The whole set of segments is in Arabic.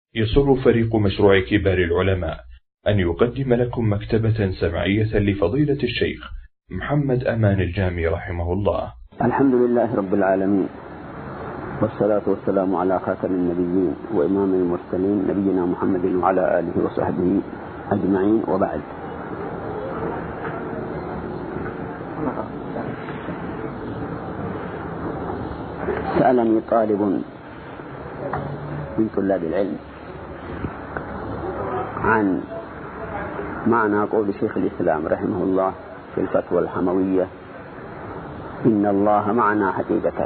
يسر فريق مشروع كبار العلماء أن يقدم لكم مكتبة سمعية لفضيلة الشيخ محمد أمان الجامي رحمه الله. الحمد لله رب العالمين، والصلاة والسلام على خاتم النبيين وإمام المرسلين نبينا محمد وعلى آله وصحبه أجمعين، وبعد. سألني طالب من طلاب العلم عن معنى قول شيخ الإسلام رحمه الله في الفتوى الحموية: إن الله معنا حقيقة،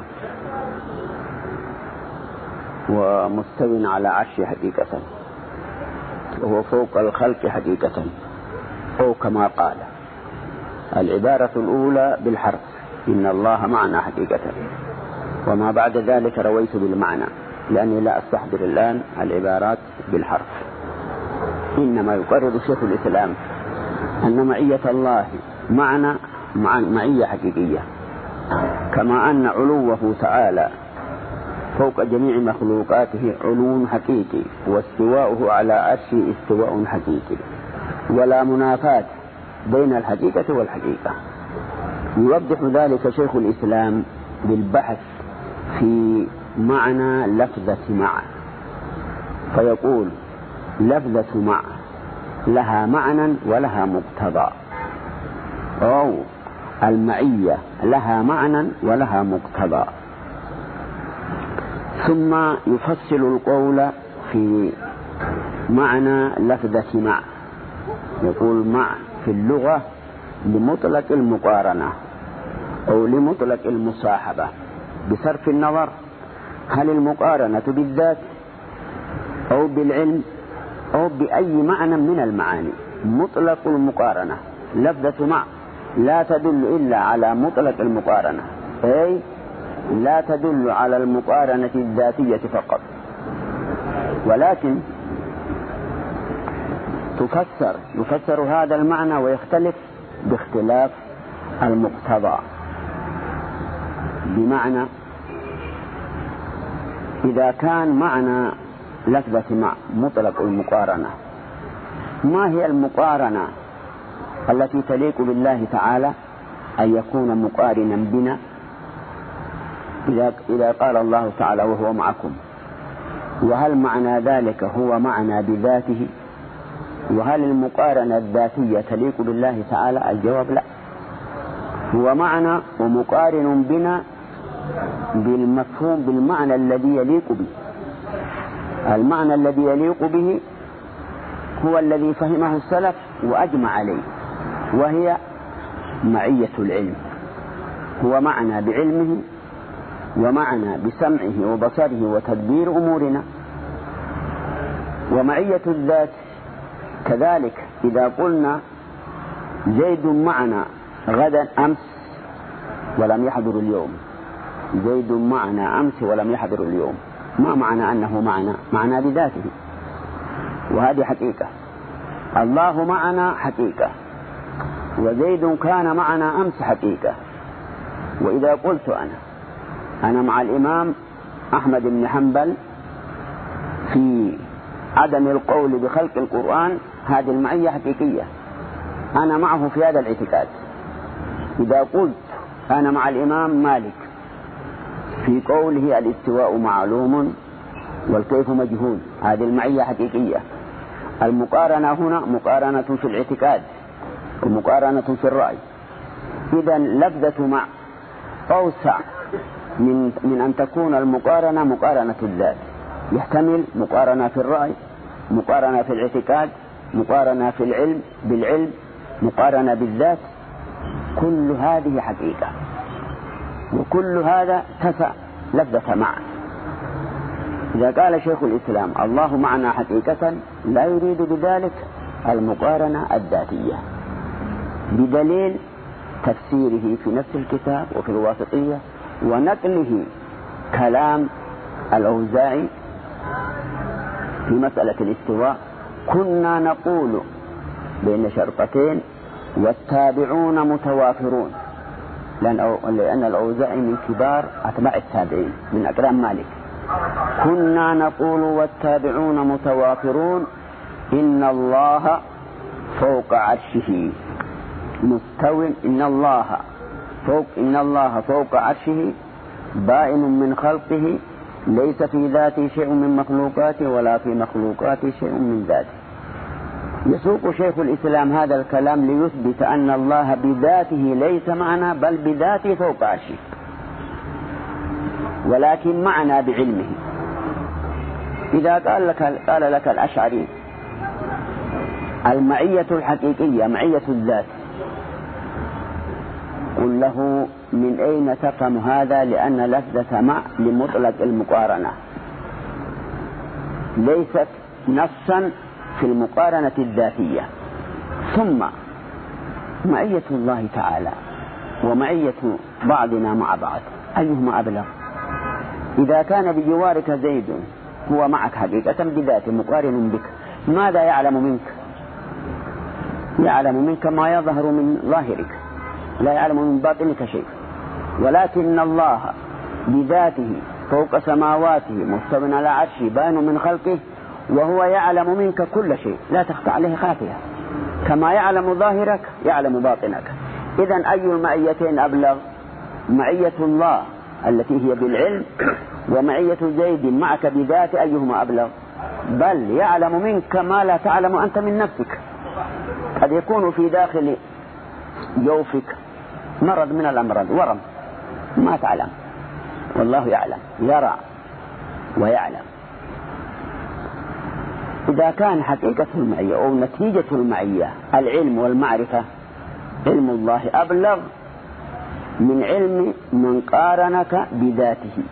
ومستو على عرش حقيقة، وهو فوق الخلق حقيقة، أو كما قال. العبارة الأولى بالحرف: إن الله معنا حقيقة، وما بعد ذلك رويت بالمعنى، لأني لا أستحضر الآن العبارات بالحرف. إنما يقرر شيخ الإسلام أن معية الله معنا معية حقيقية، كما أن علوه تعالى فوق جميع مخلوقاته علو حقيقي، واستواؤه على عرشه استواء حقيقي، ولا منافاة بين الحقيقة والحقيقة. يوضح ذلك شيخ الإسلام بالبحث في معنى لفظة مع، فيقول: لفظة مع لها معنى ولها مقتضى، أو المعية لها معنى ولها مقتضى. ثم يفصل القول في معنى لفظة مع، يقول: مع في اللغة لمطلق المقارنة أو لمطلق المصاحبة، بصرف النظر هل المقارنة بالذات أو بالعلم أو بأي معنى من المعاني. مطلق المقارنة لفظة مع لا تدل إلا على مطلق المقارنة، أي لا تدل على المقارنة الذاتية فقط، ولكن يفسر هذا المعنى ويختلف باختلاف المقتضى. بمعنى إذا كان معنى لفظة مع مطلق المقارنة، ما هي المقارنة التي تليق بالله تعالى أن يكون مقارنا بنا؟ إذا قال الله تعالى: وهو معكم، وهل معنى ذلك هو معنى بذاته؟ وهل المقارنة الذاتية تليق بالله تعالى؟ الجواب لا، هو معنى ومقارن بنا بالمفهوم، بالمعنى الذي يليق به. المعنى الذي يليق به هو الذي فهمه السلف وأجمع عليه، وهي معية العلم. هو معنى بعلمه، ومعنى بسمعه وبصره وتدبير أمورنا. ومعية الذات كذلك، إذا قلنا زيد معنا غدا أمس ولم يحضر اليوم، زيد معنا أمس ولم يحضر اليوم، ما معنى أنه معنا بذاته، وهذه حقيقة. الله معنا حقيقة، وزيد كان معنا أمس حقيقة. وإذا قلت أنا مع الإمام أحمد بن حنبل في عدم القول بخلق القرآن، هذه المعية حقيقية، أنا معه في هذا الاعتقاد. إذا قلت أنا مع الإمام مالك في قوله الاستواء معلوم والكيف مجهول، هذه المعية حقيقية. المقارنة هنا مقارنة في الاعتقاد ومقارنة في الرأي. إذا لفظة مع أوسع من أن تكون المقارنة مقارنة الذات، يحتمل مقارنة في الرأي، مقارنة في الاعتقاد، مقارنة في العلم بالعلم، مقارنة بالذات. كل هذه حقيقة، وكل هذا تسع لفظة مع. إذا قال شيخ الإسلام الله معنا حقيقة، لا يريد بذلك المقارنة الذاتية، بدليل تفسيره في نفس الكتاب وفي الواسطية، ونقله كلام الأوزاعي في مسألة الاستواء: كنا نقول بين شرطتين والتابعون متوافرون، لأن الأوزاعي من كبار أتباع التابعين، من أقران مالك، كنا نقول والتابعون متوافرون إن الله فوق عرشه مستو، إن الله فوق عرشه بائن من خلقه، ليس في ذاته شيء من مخلوقاته ولا في مخلوقاته شيء من ذاته. يسوق شيخ الإسلام هذا الكلام ليثبت أن الله بذاته ليس معنا، بل بذاته فوق عرشه، ولكن معنا بعلمه. إذا قال لك الأشعري المعية الحقيقية معية الذات، قل له من أين تفهم هذا؟ لأن لفظة مع لمطلق المقارنة، ليست نصا في المقارنة الذاتية. ثم معية الله تعالى ومعية بعضنا مع بعض أيهما أبلغ؟ إذا كان بجوارك زيد هو معك حقيقة بذاته مقارن بك، ماذا يعلم منك؟ يعلم منك ما يظهر من ظاهرك، لا يعلم من باطنك شيء. ولكن الله بذاته فوق سماواته مستو على عرشه بائن من خلقه، وهو يعلم منك كل شيء لا تخفى عليه خافية، كما يعلم ظاهرك يعلم باطنك. إذن أي المعيتين أبلغ؟ معية الله التي هي بالعلم، ومعية زيد معك بذاته أيهما أبلغ؟ بل يعلم منك ما لا تعلم أنت من نفسك. قد يكون في داخل جوفك مرض من الأمراض، ورم ما تعلم، والله يعلم، يرى ويعلم. إذا كان حقيقة المعية أو نتيجة المعية العلم والمعرفة، علم الله أبلغ من علم من قارنك بذاته.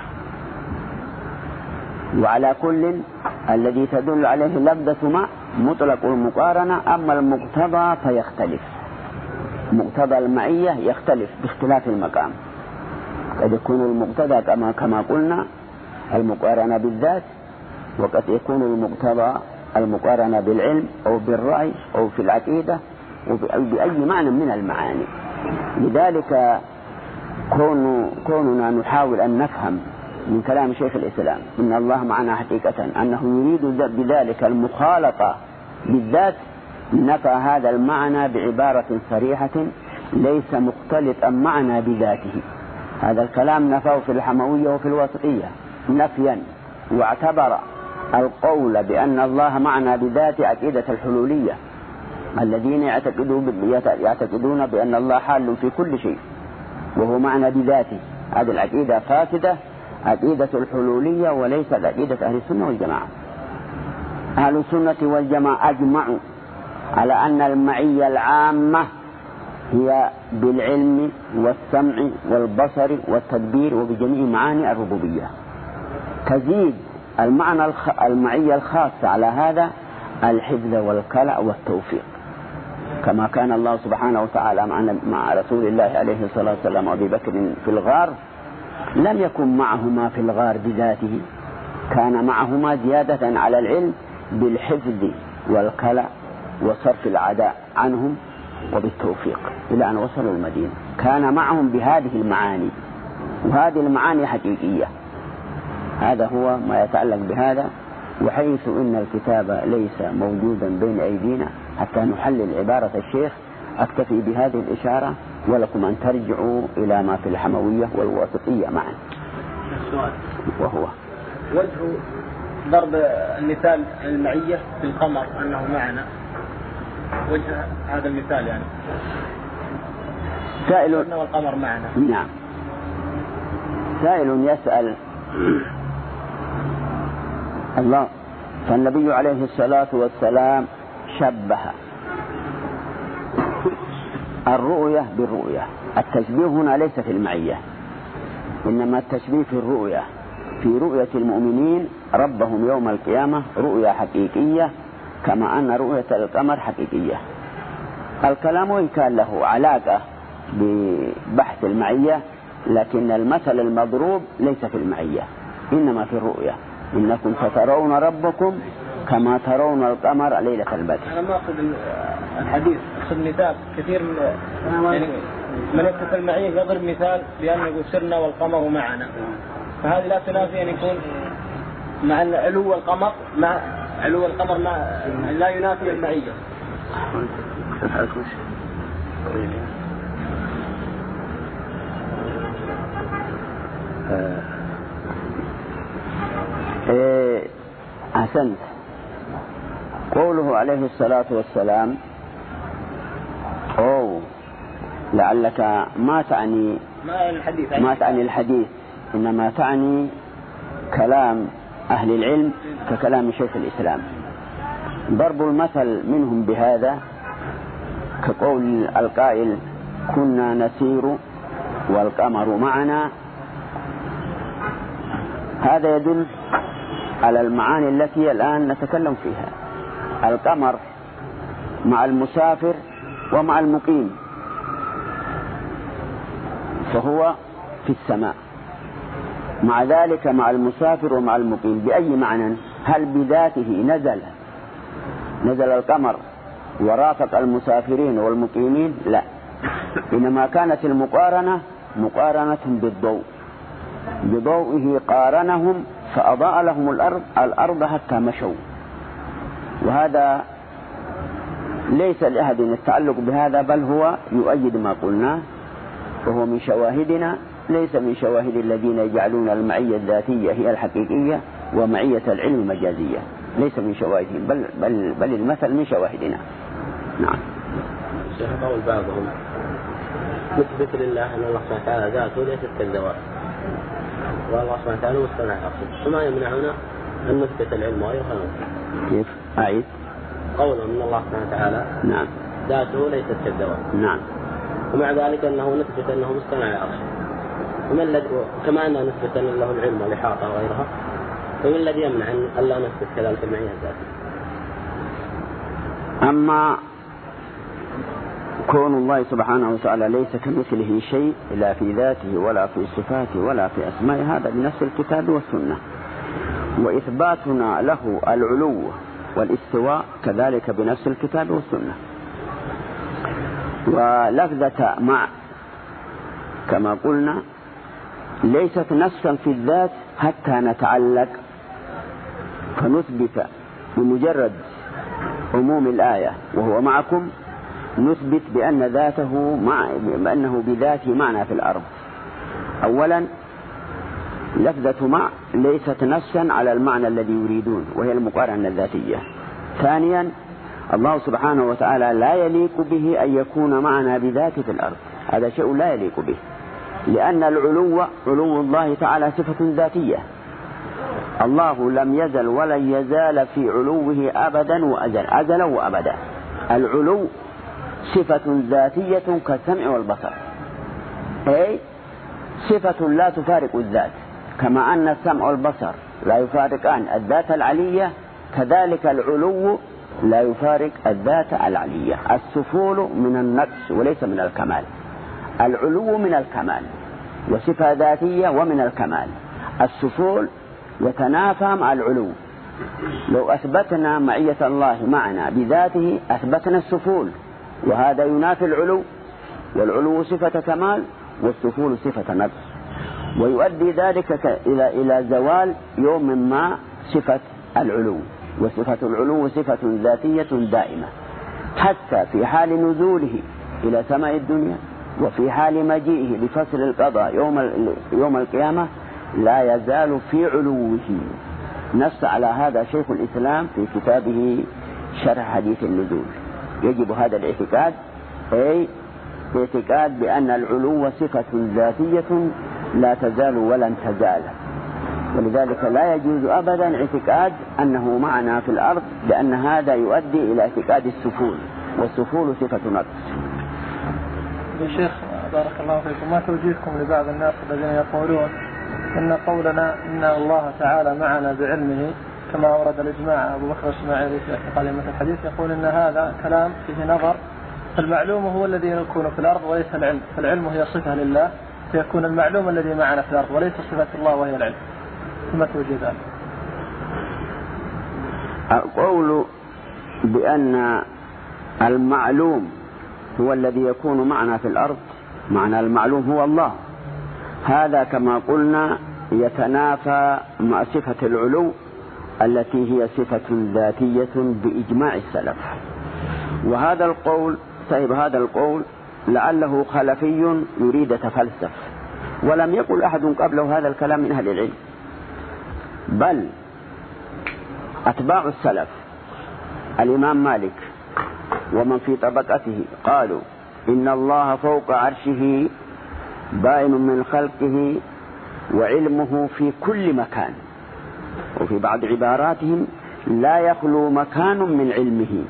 وعلى كل الذي تدل عليه لفظة مع مطلق المقارنة، أما المقتضى فيختلف. مقتضى المعية يختلف باختلاف المقام، قد يكون المقتضى كما قلنا المقارنة بالذات، وقد يكون المقتضى المقارنة بالعلم أو بالرأي أو في العقيدة أو بأي معنى من المعاني. لذلك كوننا نحاول أن نفهم من كلام شيخ الإسلام إن الله معنا حقيقة أنه يريد بذلك المخالطة بالذات، نفى هذا المعنى بعبارة صريحة ليس مختلطا معنا بذاته. هذا الكلام نفاه في الحموية وفي الواسطية نفيا، واعتبر القول بأن الله معنا بذاته عقيدة الحلولية الذين يعتقدون بأن الله حال في كل شيء وهو معنا بذاته. هذه العقيدة فاسدة، عقيدة الحلولية، وليست عقيدة أهل السنة والجماعة. أهل السنة والجماعة أجمعوا على أن المعية العامة هي بالعلم والسمع والبصر والتدبير وبجميع معاني الربوبية. تزيد المعية الخاصة على هذا الحفظ والكلأ والتوفيق، كما كان الله سبحانه وتعالى مع رسول الله عليه الصلاة والسلام وأبي بكر في الغار، لم يكن معهما في الغار بذاته، كان معهما زيادة على العلم بالحفظ والكلأ وصرف العداء عنهم وبالتوفيق إلى أن وصلوا المدينة. كان معهم بهذه المعاني، وهذه المعاني حقيقية. هذا هو ما يتعلق بهذا. وحيث إن الكتاب ليس موجودا بين أيدينا حتى نحلل عبارة الشيخ، أكتفي بهذه الإشارة، ولكم أن ترجعوا إلى ما في الحموية والواسطية معا. وهو وجه ضرب المثال المعية بالقمر أنه معنا، وجه هذا المثال يعني سائل والقمر معنا. نعم. سائل يسأل الله، فالنبي عليه الصلاة والسلام شبه الرؤية بالرؤية. التشبيه هنا ليس في المعية، إنما التشبيه في الرؤية، في رؤية المؤمنين ربهم يوم القيامة رؤية حقيقية، كما أن رؤية القمر حقيقية. الكلام إن كان له علاقة ببحث المعية، لكن المثل المضروب ليس في المعية، إنما في الرؤية. إنكم سترون ربكم كما ترون القمر ليلة البدر. أنا ما أقصد الحديث، أقصد مثال كثير يعني من يكتب المعية يضرب مثال بأن يقول سرنا والقمر معنا، فهذه لا تنافي أن يكون مع علو القمر لا ينافي المعية. أحسنت. قوله عليه الصلاة والسلام لعلك ما تعني الحديث إنما تعني كلام أهل العلم ككلام شيخ الإسلام. ضرب المثل منهم بهذا كقول القائل كنا نسير والقمر معنا. هذا يدل على المعاني التي الآن نتكلم فيها. القمر مع المسافر ومع المقيم، فهو في السماء. مع ذلك مع المسافر ومع المقيم بأي معنى؟ هل بذاته نزل القمر ورافق المسافرين والمقيمين؟ لا، إنما كانت المقارنة مقارنة بضوئه قارنهم فأضاء لهم الأرض حتى مشوا. وهذا ليس لأحد التعلق بهذا، بل هو يؤيد ما قلناه، وهو من شواهدنا، ليس من شواهد الذين يجعلون المعية الذاتية هي الحقيقية ومعية العلم المجازية، ليس من شواهدهم، بل المثل من شواهدنا. نعم. شيخ قول بعضهم نثبت لله أن الله سبحانه وتعالى ذاته ليست كالذوات، والله سبحانه وتعالى مستمع أقصد، فما يمنعنا أن نثبت العلم ويرهنه. كيف؟ أعيد. قوله من الله سبحانه وتعالى نعم ذاته ليست كالذوات. نعم. ومع ذلك أنه نثبت أنه مستمع لأقصد، كما أننا نثبت أن له العلم والإحاطة وغيرها، فمن الذي يمنع أن لا نثبت كذلك المعية الذاتية؟ أما كون الله سبحانه وتعالى ليس كمثله شيء لا في ذاته ولا في صفاته ولا في أسمائه، هذا بنفس الكتاب والسنة. وإثباتنا له العلو والاستواء كذلك بنفس الكتاب والسنة. ولفظة مع كما قلنا ليست نصا في الذات حتى نتعلق فنثبت بمجرد عموم الآية وهو معكم، نثبت بأنه بذاته معنى في الأرض. أولا لفظة مع ليست نصا على المعنى الذي يريدون وهي المقارنة الذاتية. ثانيا الله سبحانه وتعالى لا يليق به أن يكون معنا بذاته في الأرض، هذا شيء لا يليق به، لأن علو الله تعالى صفة ذاتية. الله لم يزل ولن يزال في علوه أبدا أزلا وأبدا. العلو صفة ذاتية كالسمع والبصر، أي صفة لا تفارق الذات، كما أن السمع والبصر لا يفارقان الذات العلية، كذلك العلو لا يفارق الذات العلية. السفول من النقص وليس من الكمال، العلو من الكمال وصفة ذاتية ومن الكمال. السفول يتنافى مع العلو. لو أثبتنا معية الله معنا بذاته أثبتنا السفول، وهذا ينافي العلو، والعلو صفة كمال والسفول صفة نقص، ويؤدي ذلك إلى زوال يوم ما صفة العلو. وصفة العلو صفة ذاتية دائمة، حتى في حال نزوله إلى سماء الدنيا وفي حال مجيئه لفصل القضاء يوم القيامة لا يزال في علوه. نص على هذا شيخ الإسلام في كتابه شرح حديث النزول. يجب هذا الاعتقاد، أي اعتقاد بأن العلو صفة ذاتية لا تزال ولن تزال. ولذلك لا يجوز أبدا اعتقاد أنه معنا في الأرض، لأن هذا يؤدي إلى اعتقاد السفول، والسفول صفة نقص. يا شيخ بارك الله فيكم، ما توجيهكم لبعض الناس الذين يقولون إن قولنا إن الله تعالى معنا بعلمه كما ورد الإجماع أبو بكر الإسماعيلي في اعتقاد الحديث، يقول إن هذا كلام فيه نظر، فالمعلوم هو الذي يكون في الأرض وليس العلم، فالعلم هي صفة لله، فيكون المعلوم الذي معنا في الأرض وليس صفة الله وهي العلم. ثم توجيه ذلك. القول بأن المعلوم هو الذي يكون معنا في الأرض، معنى المعلوم هو الله، هذا كما قلنا يتنافى مع صفة العلو التي هي صفة ذاتية بإجماع السلف. وهذا القول صاحب هذا القول لعله خلفي يريد تفلسف، ولم يقل أحد قبله هذا الكلام من أهل العلم، بل أتباع السلف الإمام مالك ومن في طبقته قالوا إن الله فوق عرشه بائن من خلقه وعلمه في كل مكان. وفي بعض عباراتهم لا يخلو مكان من علمه،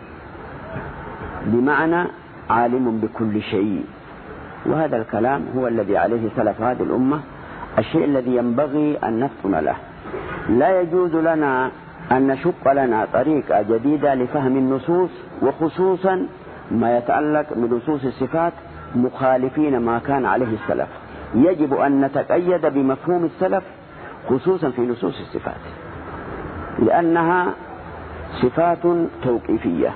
بمعنى عالم بكل شيء. وهذا الكلام هو الذي عليه سلف هذه الأمة، الشيء الذي ينبغي أن نفطن له. لا يجوز لنا أن نشق لنا طريقة جديدة لفهم النصوص، وخصوصا ما يتعلق بنصوص الصفات مخالفين ما كان عليه السلف. يجب أن نتقيد بمفهوم السلف خصوصا في نصوص الصفات، لأنها صفات توقيفية،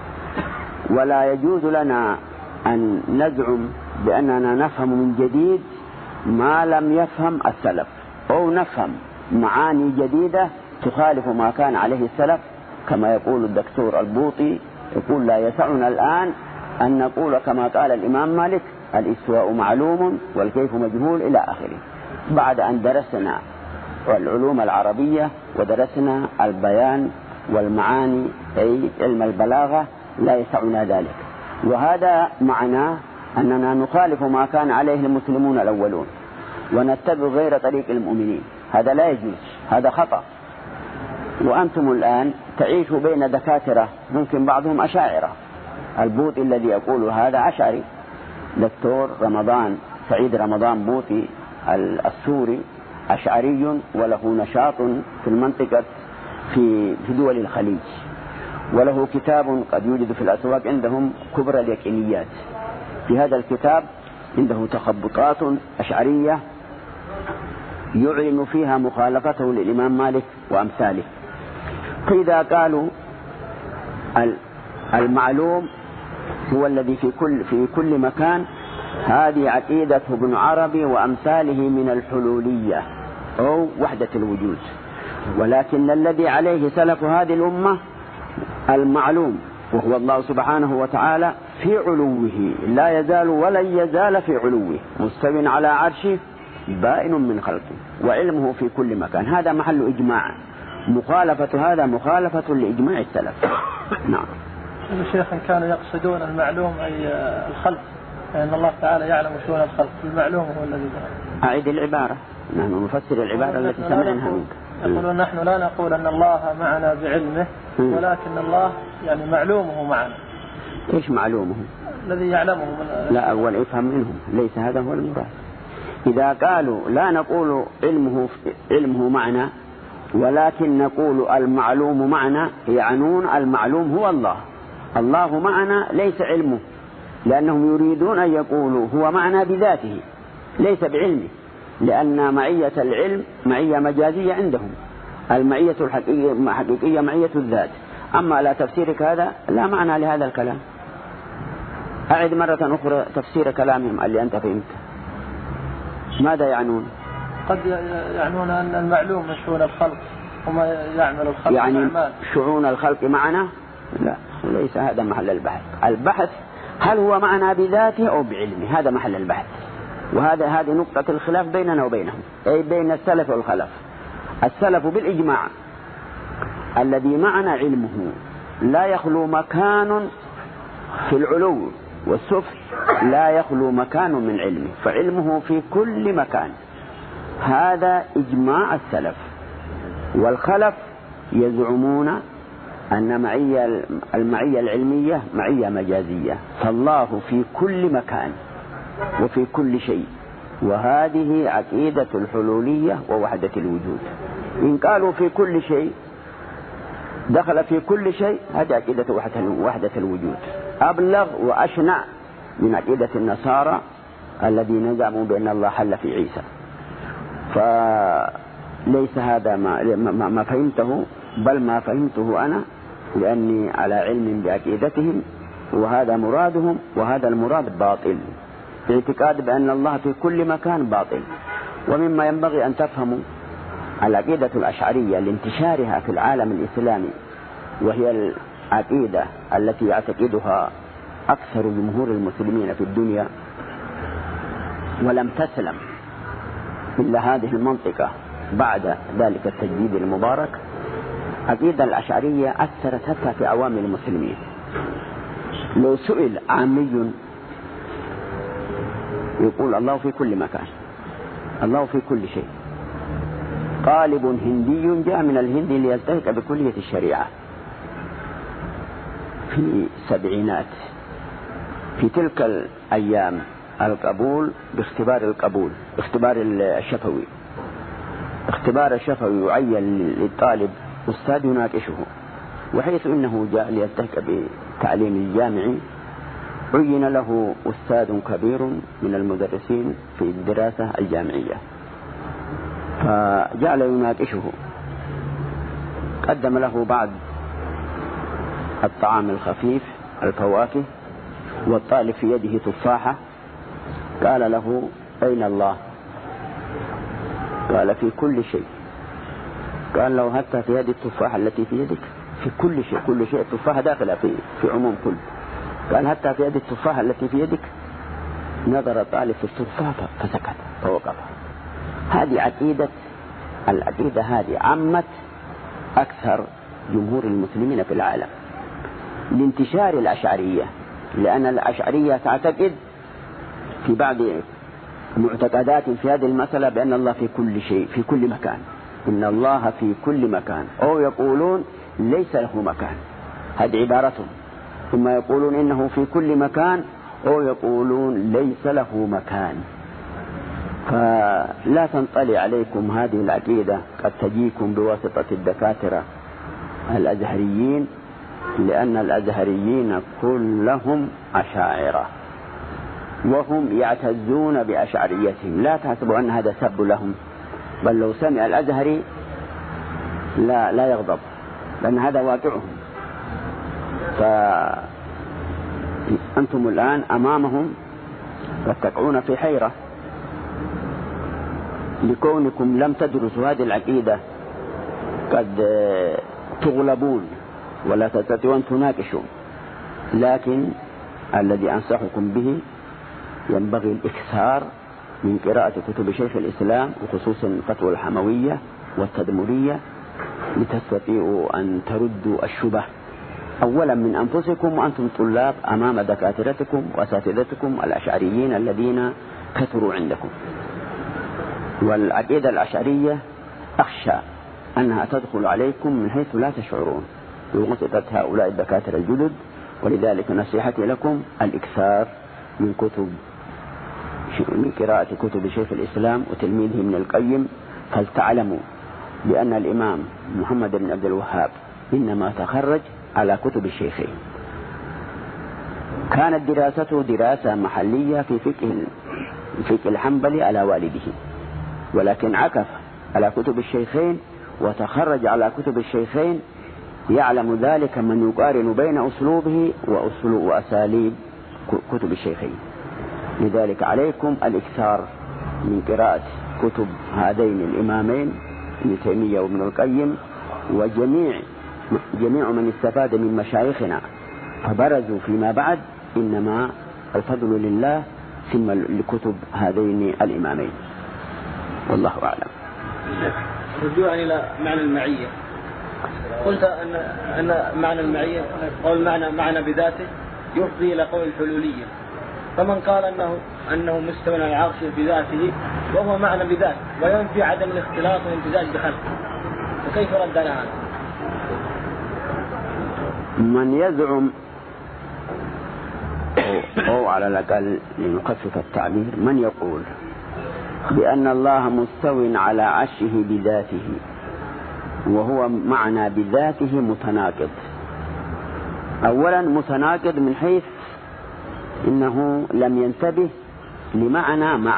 ولا يجوز لنا أن نزعم بأننا نفهم من جديد ما لم يفهم السلف، أو نفهم معاني جديدة تخالف ما كان عليه السلف. كما يقول الدكتور البوطي، يقول لا يسعنا الآن أن نقول كما قال الإمام مالك الاستواء معلوم والكيف مجهول إلى آخره، بعد أن درسنا العلوم العربية ودرسنا البيان والمعاني أي علم البلاغة. لا يسعنا ذلك، وهذا معناه أننا نخالف ما كان عليه المسلمون الأولون ونتبع غير طريق المؤمنين. هذا لا يجوز، هذا خطأ. وأنتم الآن تعيشوا بين دكاترة ممكن بعضهم أشاعرة. البوطي الذي يقول هذا أشعري، دكتور رمضان سعيد رمضان بوطي السوري أشعري، وله نشاط في المنطقة في دول الخليج، وله كتاب قد يوجد في الأسواق عندهم كبرى اليقينيات. في هذا الكتاب عنده تخبطات أشعرية يعلن فيها مخالفته للإمام مالك وأمثاله. فإذا قالوا المعلوم هو الذي في كل مكان، هذه عقيدة ابن عربي وأمثاله من الحلولية أو وحدة الوجود. ولكن الذي عليه سلف هذه الأمة المعلوم، وهو الله سبحانه وتعالى في علوه، لا يزال ولن يزال في علوه، مستو على عرشه بائن من خلقه وعلمه في كل مكان. هذا محل إجماع. مخالفة هذا مخالفة لإجماع السلف. نعم. الشيخ كانوا يقصدون المعلوم أي الخلق، لأن الله تعالى يعلم شؤون الخلق، المعلوم هو الذي أعيد العبارة، نحن نفسر العبارة التي سمعناها منك. يقولون نحن لا نقول أن الله معنا بعلمه، ولكن الله يعني معلومه معنا. إيش معلومه؟ الذي يعلمه لا، أول افهم منهم، ليس هذا هو المراد. إذا قالوا لا نقول علمه معنا ولكن نقول المعلوم معنا، يعنون المعلوم هو الله. الله معنا ليس علمه، لأنهم يريدون أن يقولوا هو معنا بذاته ليس بعلمه، لأن معية العلم معية مجازية عندهم، المعية الحقيقية معية الذات. أما لا تفسيرك هذا لا معنى لهذا الكلام. أعد مرة أخرى تفسير كلامهم اللي أنت فهمته. ماذا يعنون؟ قد يعنون أن المعلوم من شؤون الخلق وما يعمل الخلق، يعني شؤون الخلق معنا؟ لا، ليس هذا محل البحث. البحث هل هو معنا بذاته أو بعلمه، هذا محل البحث. هذه نقطة الخلاف بيننا وبينهم، أي بين السلف والخلف. السلف بالإجماع الذي معنا علمه لا يخلو مكان في العلو والسفل، لا يخلو مكان من علمه، فعلمه في كل مكان. هذا إجماع السلف. والخلف يزعمون أن المعية العلمية معية مجازية، فالله في كل مكان وفي كل شيء. وهذه عقيدة الحلولية ووحدة الوجود. إن قالوا في كل شيء دخل في كل شيء، هذه عقيدة وحدة الوجود، أبلغ وأشنع من عقيدة النصارى الذين زعموا بأن الله حل في عيسى. فليس هذا ما فهمته، بل ما فهمته أنا، لأني على علم بعقيدتهم، وهذا مرادهم، وهذا المراد باطل. الاعتقاد بأن الله في كل مكان باطل. ومما ينبغي أن تفهموا العقيدة الأشعرية لانتشارها في العالم الإسلامي، وهي العقيدة التي يعتقدها أكثر جمهور المسلمين في الدنيا، ولم تسلم إلا هذه المنطقة بعد ذلك التجديد المبارك. العقيدة الأشعرية أثرت حتى في عوام المسلمين. لو سئل عامي يقول الله في كل مكان، الله في كل شيء. طالب هندي جاء من الهند ليلتحق بكلية الشريعة في السبعينات. في تلك الأيام القبول باختبار القبول، اختبار الشفوي، اختبار الشفوي يعين للطالب أستاذ يناقشه، وحيث إنه جاء ليلتحق بالتعليم الجامعي عين له أستاذ كبير من المدرسين في الدراسة الجامعية، فجعل يناقشه. قدم له بعض الطعام الخفيف، الفواكه، والطالب في يده تفاحة. قال له أين الله؟ قال في كل شيء. قال له حتى في هذه التفاحة التي في يدك؟ في كل شيء، كل شيء. التفاحة داخلة في عموم كل. قال حتى في هذه التفاحة التي في يدك؟ نظر الطالب في التفاحة فسكت فوقف. هذه العقيدة هذه عمت أكثر جمهور المسلمين في العالم لانتشار الأشعرية، لأن الأشعرية تعتقد في بعض معتقدات في هذه المسألة بأن الله في كل شيء، في كل مكان، إن الله في كل مكان، أو يقولون ليس له مكان، هذه عبارتهم. ثم يقولون إنه في كل مكان، أو يقولون ليس له مكان. فلا تنطلي عليكم هذه العقيدة، قد تجيكم بواسطة الدكاترة الأزهريين، لأن الأزهريين كلهم أشاعرة وهم يعتزون بأشعريتهم. لا تحسبوا أن هذا سب لهم، بل لو سمع الأزهري لا يغضب، لأن هذا واقعهم. فأنتم الآن أمامهم قد تقعون في حيرة لكونكم لم تدرسوا هذه العقيدة، قد تغلبون ولا تستطيعون تناقشوا. لكن الذي أنصحكم به ينبغي الإكثار من قراءة كتب شيخ الإسلام، وخصوصا فتوى الحموية والتدمرية، لتستطيعوا أن تردوا الشبه أولا من أنفسكم وأنتم طلاب أمام دكاترتكم وأساتذتكم الأشعريين الذين كثروا عندكم. والعقيدة الأشعرية أخشى أنها تدخل عليكم من حيث لا تشعرون بواسطة هؤلاء الدكاترة الجدد. ولذلك نصيحتي لكم الإكثار من قراءة كتب شيخ الإسلام وتلميذه ابن القيم، فلتعلموا بأن الإمام محمد بن عبد الوهاب إنما تخرج على كتب الشيخين. كانت دراسته دراسة محلية في فقه الحنبلي على والده، ولكن عكف على كتب الشيخين وتخرج على كتب الشيخين. يعلم ذلك من يقارن بين أسلوبه وأساليب كتب الشيخين. لذلك عليكم الإكثار من قراءة كتب هذين الإمامين ابن تيمية وابن القيم، وجميع من استفاد من مشايخنا فبرزوا فيما بعد، إنما الفضل لله ثم لكتب هذين الإمامين، والله أعلم. رجوعا إلى معنى المعية، قلت أن معنى المعية أو معنى بذاته يفضي إلى قول الحلولية، فمن قال أنه مستوى على العرش بذاته وهو معنى بذاته وينفي عدم الاختلاط والامتزاج بخلقه، فكيف رد على هذا؟ من يزعم أو على الأقل لنخفف التعبير، من يقول بأن الله مستوى على عرشه بذاته وهو معنى بذاته متناقض. أولا متناقض من حيث إنه لم ينتبه لمعنى مع،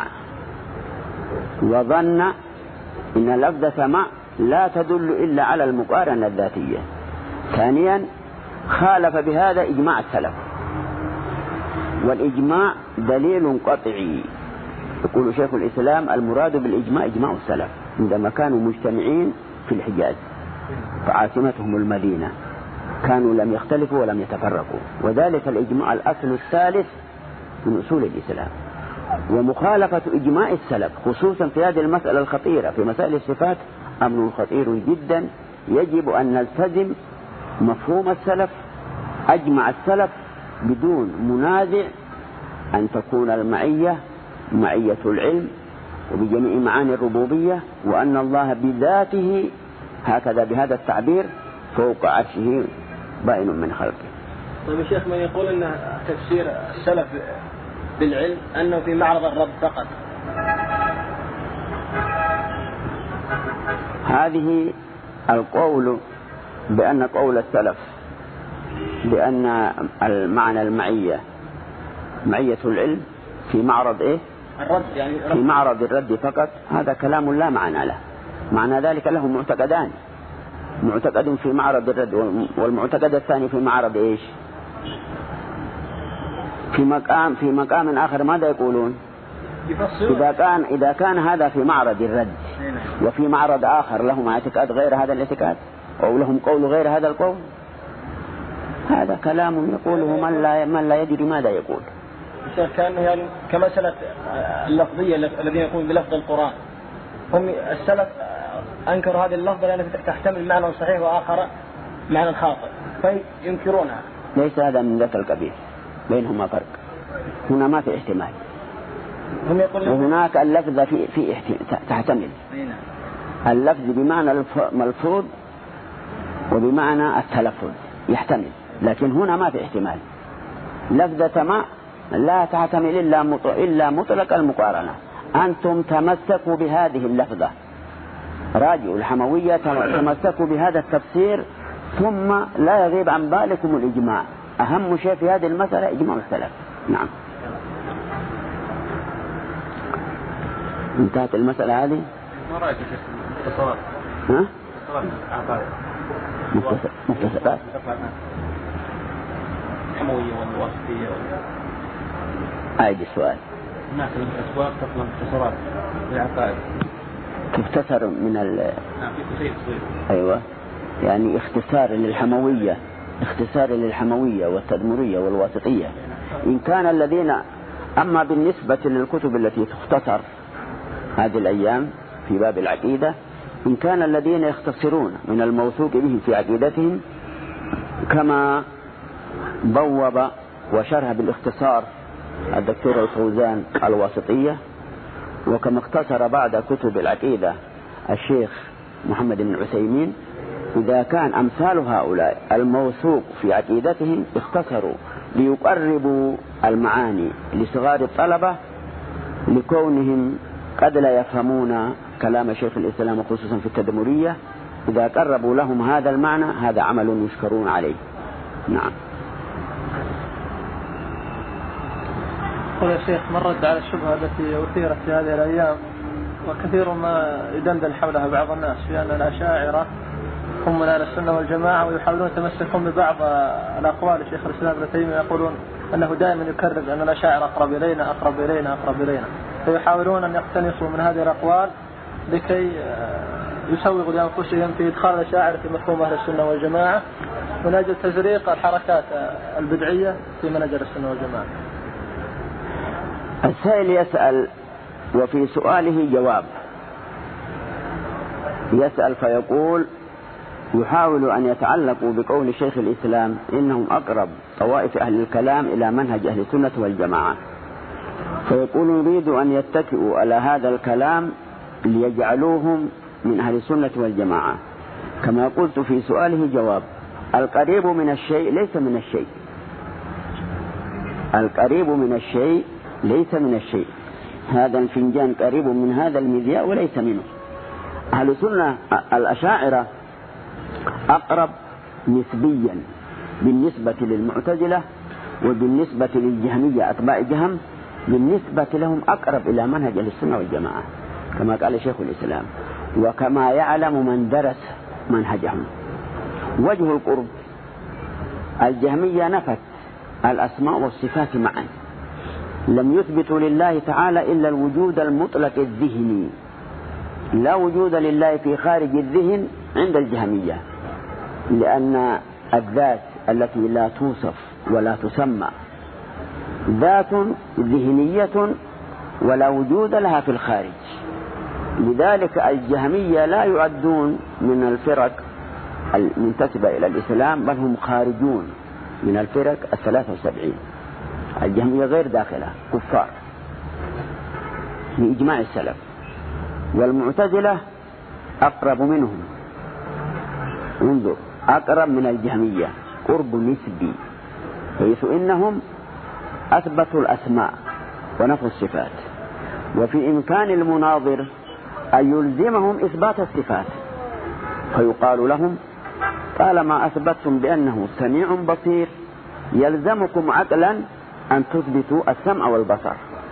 وظن إن لفظة مع لا تدل إلا على المقارنة الذاتية. ثانيا خالف بهذا إجماع السلف، والإجماع دليل قطعي. يقول شيخ الإسلام المراد بالإجماع إجماع السلف، عندما كانوا مجتمعين في الحجاز فعاصمتهم المدينة كانوا لم يختلفوا ولم يتفرقوا، وذلك الإجماع الأصل الثالث من أصول الإسلام. ومخالفة إجماع السلف خصوصا في هذه المسألة الخطيرة في مسائل الصفات أمر خطير جدا، يجب أن نلتزم مفهوم السلف. أجمع السلف بدون منازع أن تكون المعية معية العلم وبجميع معاني الربوبية، وأن الله بذاته هكذا بهذا التعبير فوق عرشه بائن من خلقه. طيب يا شيخ، من يقول أن تفسير السلف بالعلم أنه في معرض الرب فقط؟ هذه القول بأن قول السلف بأن المعنى المعية معية العلم في معرض إيه؟ الرد، يعني في معرض الرد فقط، هذا كلام لا معنى له. معنى ذلك له معتقدان، معتقد في معرض الرد والمعتقد الثاني في معرض إيش؟ في مقام آخر ماذا يقولون؟ إذا كان هذا في معرض الرد وفي معرض آخر لهم اعتقاد غير هذا الاعتقاد أو لهم قول غير هذا القول، هذا كلام يقوله من لا يدري ماذا يقول. كأنه يعني كمسألة اللفظية الذين يقولون بلفظ القرآن، هم السلف أنكروا هذه اللفظة لأنها تحتمل معنى صحيح وآخر معنى خاطئ فينكرونها. ليس هذا من ذاك القبيل، بينهما فرق. هنا ما في احتمال، وهناك اللفظ في تحتمل. اللفظ بمعنى الملفوظ وبمعنى التلفظ يحتمل، لكن هنا ما في احتمال. لفظة ما لا تحتمل إلا مطلق المقارنة. أنتم تمسكوا بهذه اللفظة، راجعوا الحموية تمسكوا بهذا التفسير، ثم لا يغيب عن بالكم الإجماع. أهم شيء في هذه المسألة إجماع السلف. نعم، انتهت المسألة هذه. ما رأيك يا شيخ مختصرات؟ ها؟ مختصرات الحموية والواسطية عايد السؤال. الناس اللي في الأسواق تطلع مختصرات للعقائد، تختصر من نعم في شيء صغير. أيوة، يعني اختصار للحموية والتدمرية والواسطية. إن كان الذين أما بالنسبة للكتب التي تختصر هذه الأيام في باب العقيدة، إن كان الذين يختصرون من الموثوق به في عقيدتهم كما بوب وشرح بالاختصار الدكتور الفوزان الواسطية، وكما اختصر بعد كتب العقيدة الشيخ محمد بن عثيمين، إذا كان أمثال هؤلاء الموثوق في عقيدتهم اختصروا ليقربوا المعاني لصغار الطلبة لكونهم قد لا يفهمون كلام شيخ الإسلام خصوصا في التدمرية، إذا قربوا لهم هذا المعنى هذا عمل يشكرون عليه. نعم. قل يا شيخ، من رد على الشبهة التي أثيرت في هذه الأيام وكثير ما يدندن حولها بعض الناس في أن الأشاعرة هم من أهل السنة والجماعة، ويحاولون تمسكهم ببعض الأقوال شيخ الإسلام ابن تيمية يقولون أنه دائما يكرر أن الأشاعرة أقرب إلينا أقرب إلينا أقرب إلينا، فيحاولون أن يقتنصوا من هذه الأقوال لكي يسوغوا لأنفسهم في إدخال الأشاعرة في مفهوم أهل السنة والجماعة من أجل تزريق الحركات البدعية في منهج السنة والجماعة. السائل يسأل وفي سؤاله جواب. يسأل فيقول يحاول أن يتعلقوا بقول شيخ الإسلام إنهم أقرب طوائف أهل الكلام إلى منهج أهل السنة والجماعة، فيقول يريد أن يتكئوا على هذا الكلام ليجعلوهم من أهل السنة والجماعة. كما قلت في سؤاله جواب: القريب من الشيء ليس من الشيء، القريب من الشيء ليس من الشيء. هذا الفنجان قريب من هذا المذياع وليس منه. أهل السنة الأشاعرة أقرب نسبيا بالنسبة للمعتزلة وبالنسبة للجهمية أتباع جهم، بالنسبة لهم أقرب إلى منهج أهل السنة والجماعة كما قال شيخ الإسلام، وكما يعلم من درس منهجهم. وجه القرب: الجهمية نفت الأسماء والصفات معا، لم يثبتوا لله تعالى إلا الوجود المطلق الذهني، لا وجود لله في خارج الذهن عند الجهمية، لأن الذات التي لا توصف ولا تسمى ذات ذهنية ولا وجود لها في الخارج. لذلك الجهمية لا يعدون من الفرق المنتسبة إلى الإسلام، بل هم خارجون من الفرق 73. الجهمية غير داخلة، كفار بإجماع السلف. والمعتزلة أقرب منهم، انظر، أقرب من الجهمية قرب نسبي، حيث إنهم أثبتوا الأسماء ونفوا الصفات، وفي إمكان المناظر أن يلزمهم إثبات الصفات، فيقال لهم طالما أثبتتم بأنه سميع بصير يلزمكم عقلا أن تثبتوا السمع والبصر،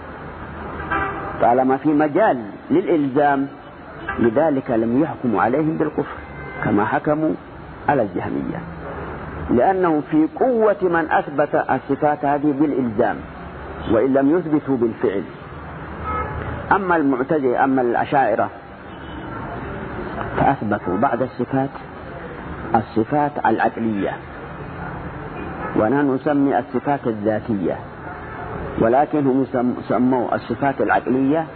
طالما في مجال للإلزام. لذلك لم يحكموا عليهم بالكفر كما حكموا على الجهمية، لأنه في قوة من أثبت الصفات هذه بالإلزام وإن لم يثبتوا بالفعل. أما المعتزلة، أما الأشاعرة فأثبتوا بعد الصفات العقلية، ونحن نسمي الصفات الذاتية، ولكنهم سموا الصفات العقلية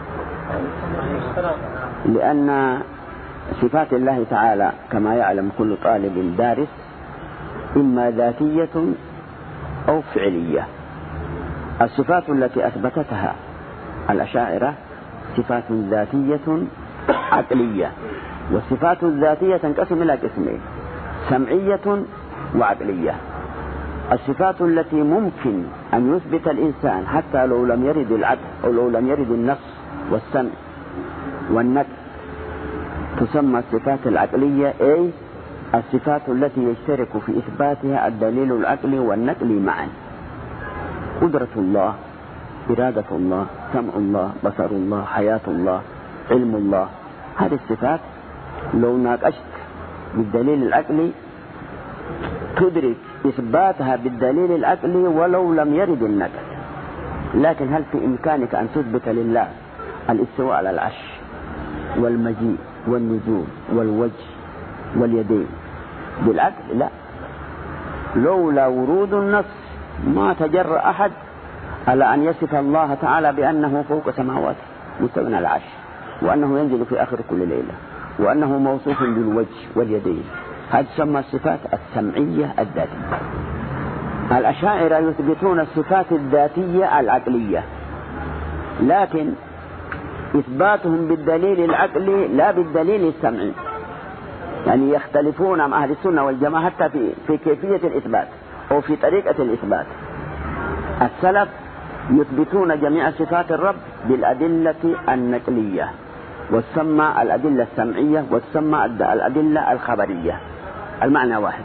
لأن صفات الله تعالى كما يعلم كل طالب دارس إما ذاتية أو فعلية. الصفات التي أثبتتها الأشاعرة صفات ذاتية عقلية، والصفات الذاتية تنقسم إلى قسمين: سمعية وعقلية. الصفات التي ممكن أن يثبت الإنسان حتى لو لم يرد العقل أو لو لم يرد النص والسمع والنقل تسمى الصفات العقلية، أي الصفات التي يشترك في إثباتها الدليل العقلي والنقلي معا: قدرة الله، إرادة الله، سمع الله، بصر الله، حياة الله، علم الله. هذه الصفات لو ناقشت بالدليل العقلي تدرك إثباتها بالدليل العقلي ولو لم يرد النقل. لكن هل في إمكانك أن تثبت لله الاستواء على العرش والمجيء والنزول والوجه واليدين بالعقل؟ لا. لولا ورود النص ما تجرأ أحد على أن يصف الله تعالى بأنه فوق سماواته مستوى على العرش، وأنه ينزل في آخر كل ليلة، وأنه موصوف بالوجه واليدين. هذه تسمى الصفات السمعية الذاتية. الأشاعرة يثبتون الصفات الذاتية العقلية، لكن إثباتهم بالدليل العقلي لا بالدليل السمعي، يعني يختلفون مع أهل السنة والجماعة حتى في كيفية الإثبات أو في طريقة الإثبات. السلف يثبتون جميع صفات الرب بالأدلة النقلية، وتسمى الأدلة السمعية وتسمى الأدلة الخبرية، المعنى واحد،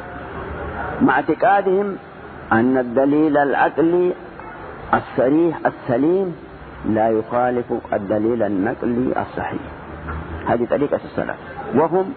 مع اعتقادهم أن الدليل العقلي الصريح السليم لا يخالف الدليل النقلي الصحيح. هذه طريقة السلف، وهم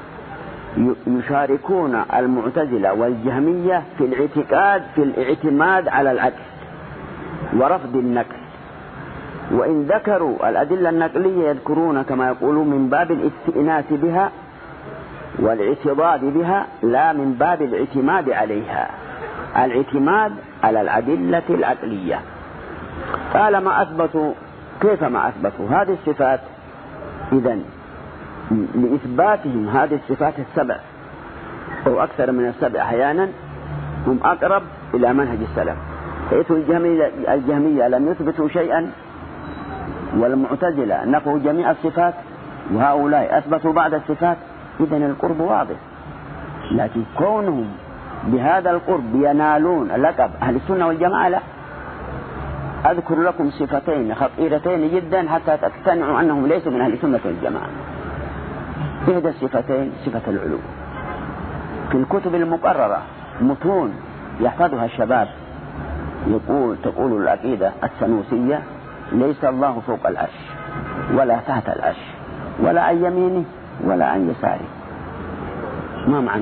يشاركون المعتزلة والجهمية في الاعتقاد في الاعتماد على العقل ورفض النقل. وإن ذكروا الأدلة النقلية يذكرون كما يقولون من باب الاستئناس بها والاعتضاد بها، لا من باب الاعتماد عليها، الاعتماد على الأدلة العقلية. طالما أثبتوا كيفما أثبتوا هذه الصفات، إذن لإثباتهم هذه الصفات السبع أو أكثر من السبع أحيانا هم أقرب إلى منهج السلف. حيث الجهمية لم يثبتوا شيئا، والمعتزلة نفوا جميع الصفات، وهؤلاء أثبتوا بعض الصفات، إذن القرب واضح. لكن كونهم بهذا القرب ينالون لقب أهل السنة والجماعة لا. أذكر لكم صفتين خطيرتين جدا حتى تقتنعوا أنهم ليسوا من أهل السنة والجماعة. إحدى الصفتين صفة العلو. في الكتب المقررة متون يحفظها الشباب تقول العقيدة السنوسية: ليس الله فوق العرش ولا تحت العرش ولا عن يمينه ولا عن يساره. ما معنى؟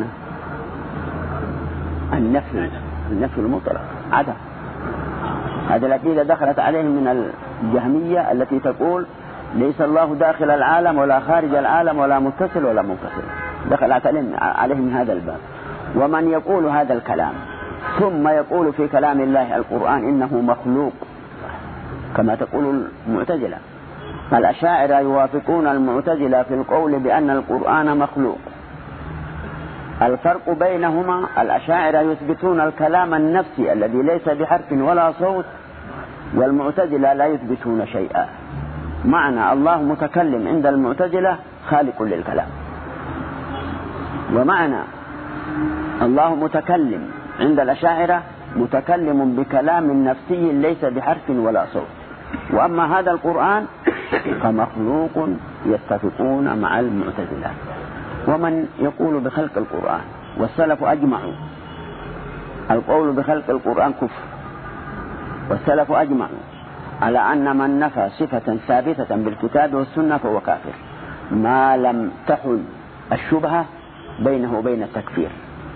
النفي المطلق، عدم. هذه العقيدة دخلت عليهم من الجهمية التي تقول ليس الله داخل العالم ولا خارج العالم ولا متصل ولا منفصل، دخل عليه من هذا الباب. ومن يقول هذا الكلام ثم يقول في كلام الله القرآن إنه مخلوق كما تقول المعتزلة، الأشاعرة يوافقون المعتزلة في القول بأن القرآن مخلوق. الفرق بينهما الأشاعرة يثبتون الكلام النفسي الذي ليس بحرف ولا صوت، والمعتزلة لا يثبتون شيئا. معنى الله متكلم عند المعتزلة خالق للكلام، ومعنى الله متكلم عند الأشاعرة متكلم بكلام نفسي ليس بحرف ولا صوت. وأما هذا القرآن فمخلوق يتفقون مع المعتزلة. ومن يقول بخلق القرآن والسلف أجمعوا القول بخلق القرآن كفر، والسلف أجمعوا على أن من نفى صفة ثابتة بالكتاب والسنة فهو كافر ما لم تحل الشبهة بينه وبين التكفير.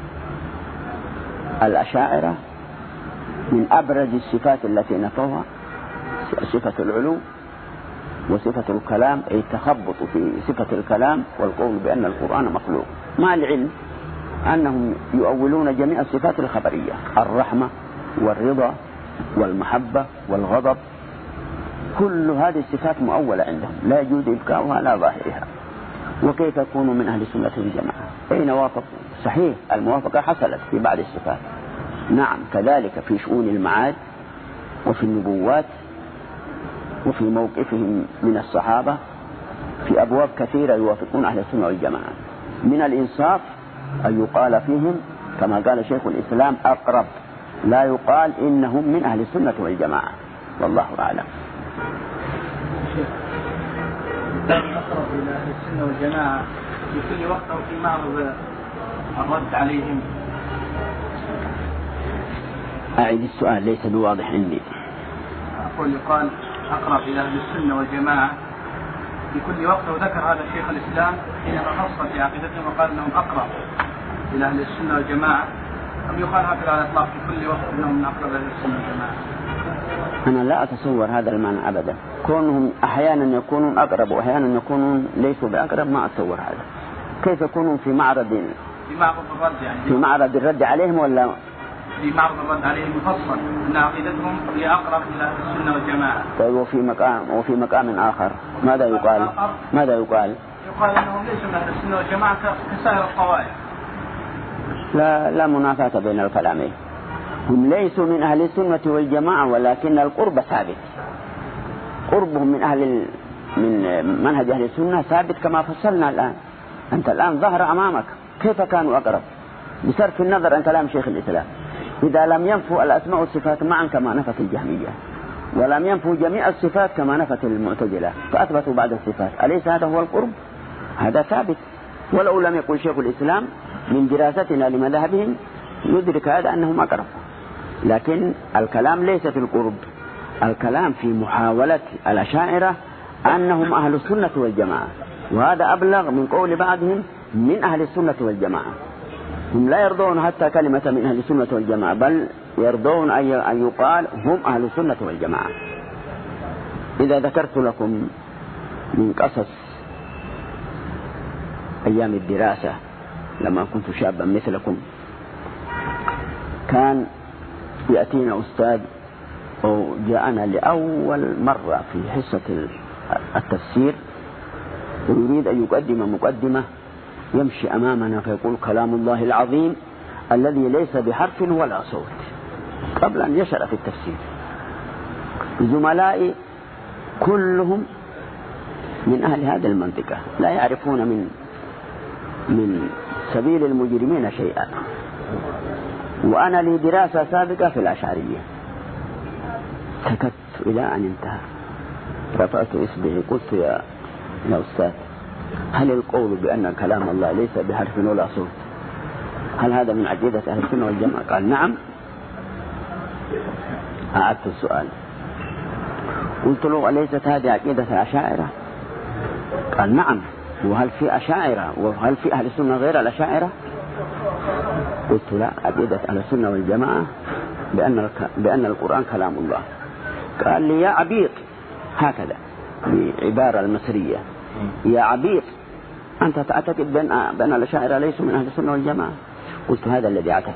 الأشاعرة من أبرز الصفات التي نفوها صفة العلو وصفة الكلام، أي التخبط في صفة الكلام والقول بأن القرآن مخلوق، مع العلم أنهم يؤولون جميع الصفات الخبرية، الرحمة والرضا والمحبة والغضب، كل هذه الصفات مؤولة عندهم لا يجوز إبقاؤها على ظاهرها. وكيف يكونوا من أهل السنة والجماعة؟ أين وافقوا؟ صحيح الموافقة حصلت في بعض الصفات، نعم، كذلك في شؤون المعاد وفي النبوات وفي موقفهم من الصحابة في أبواب كثيرة يوافقون أهل السنة والجماعة. من الإنصاف أن يقال فيهم كما قال شيخ الإسلام أقرب، لا يقال إنهم من أهل السنة والجماعة، والله أعلم. أقرب إلى أهل السنة والجماعة في كل وقت أو في معرض الرد عليهم. أعيد السؤال ليس بواضح عندي. أقول يقال أقرب إلى أهل السنة والجماعة في كل وقت، وذكر هذا شيخ الإسلام حينما خص في عقيدتهم وقال أنهم أقرب إلى أهل السنة والجماعة، أم يقال هكذا على الإطلاق في كل وقت أنهم من أقرب إلى السنة والجماعة؟ أنا لا أتصور هذا المعنى أبدا، كونهم أحيانا يكونون أقرب وأحيانا يكونون ليسوا بأقرب، ما أتصور هذا. كيف يكونون في معرض الرد يعني في معرض الرد عليهم ولا في معرض الرد عليهم مفصل أن عقيدتهم هي أقرب إلى أهل السنة والجماعة؟ طيب وفي مقام آخر ماذا يقال؟ يقال أنهم ليسوا من أهل السنة والجماعة كسائر الطوائف. لا منافاة بين الكلامين، هم ليسوا من أهل السنة والجماعة ولكن القرب ثابت، قربهم من منهج أهل السنة ثابت كما فصلنا الآن. أنت الآن ظهر أمامك كيف كانوا أقرب بصرف النظر عن كلام شيخ الإسلام. إذا لم ينفوا الأسماء والصفات معا كما نفت الجهمية، ولم ينفوا جميع الصفات كما نفت المعتزلة، فأثبتوا بعض الصفات، أليس هذا هو القرب؟ هذا ثابت، ولو لم يقل شيخ الإسلام من دراستنا لمذهبهم ندرك هذا أنهم أقرب. لكن الكلام ليس في القرب، الكلام في محاولة الأشاعرة أنهم أهل السنة والجماعة، وهذا أبلغ من قول بعضهم من أهل السنة والجماعة. هم لا يرضون حتى كلمة من أهل السنة والجماعة، بل يرضون أن يقال هم أهل السنة والجماعة. إذا ذكرت لكم من قصص أيام الدراسة لما كنت شابا مثلكم، كان يأتينا أستاذ أو جاءنا لأول مرة في حصة التفسير ويريد أن يقدم مقدمة، يمشي أمامنا فيقول كلام الله العظيم الذي ليس بحرف ولا صوت، قبل أن يشرع في التفسير. زملائي كلهم من أهل هذه المنطقة لا يعرفون من سبيل المجرمين شيئا، وأنا لي دراسة سابقة في الأشعرية. سكت إلى أن انتهى، رفعت إصبعي قلت يا أستاذ، هل القول بأن كلام الله ليس بحرف ولا صوت هل هذا من عقيدة أهل السنة والجماعة؟ قال نعم. أعدت السؤال، قلت له أليست هذه عقيدة الأشاعرة؟ قال نعم. وهل في أشاعرة وهل في أهل السنة غير الأشاعرة؟ قلت لا، عقيدة أهل السنة والجماعة بأن القرآن كلام الله. قال لي يا عبيط هكذا، بعبارة المصرية: يا عبيط أنت تعتقد بأن الأشاعرة ليسوا من أهل السنة والجماعة. قلت هذا الذي أعتقد،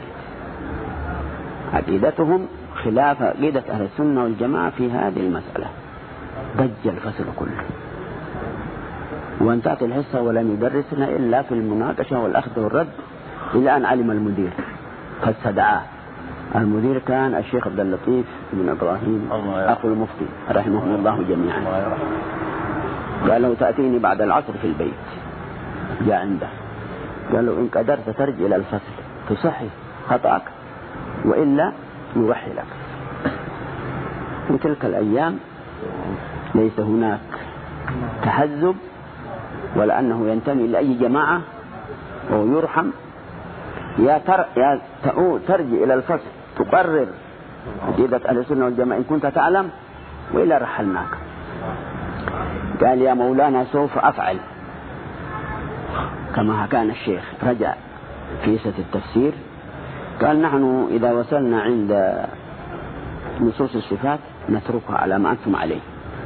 عقيدتهم خلاف عقيدة أهل السنة والجماعة في هذه المسألة. ضج الفصل كله، وانتهت الحصة ولم يدرسنا إلا في المناقشة والأخذ والرد، إلى أن علم المدير فاستدعاه. المدير كان الشيخ عبد اللطيف بن إبراهيم أخو المفتي رحمه الله جميعا. قال له تأتيني بعد العصر في البيت. جاء عنده قال له إن قدرت ترجع إلى الفصل تصحي خطأك وإلا يوحي لك. في تلك الأيام ليس هناك تحزب ولا أنه ينتمي لأي جماعة أو يرحم. يا ترجع إلى الفصل تقرر عقيدة أهل السنة والجماعة إن كنت تعلم، وإلا رحلناك. قال يا مولانا سوف أفعل كما كان الشيخ. رجع في ست التفسير قال نحن إذا وصلنا عند نصوص الصفات نتركها على ما أنتم عليه،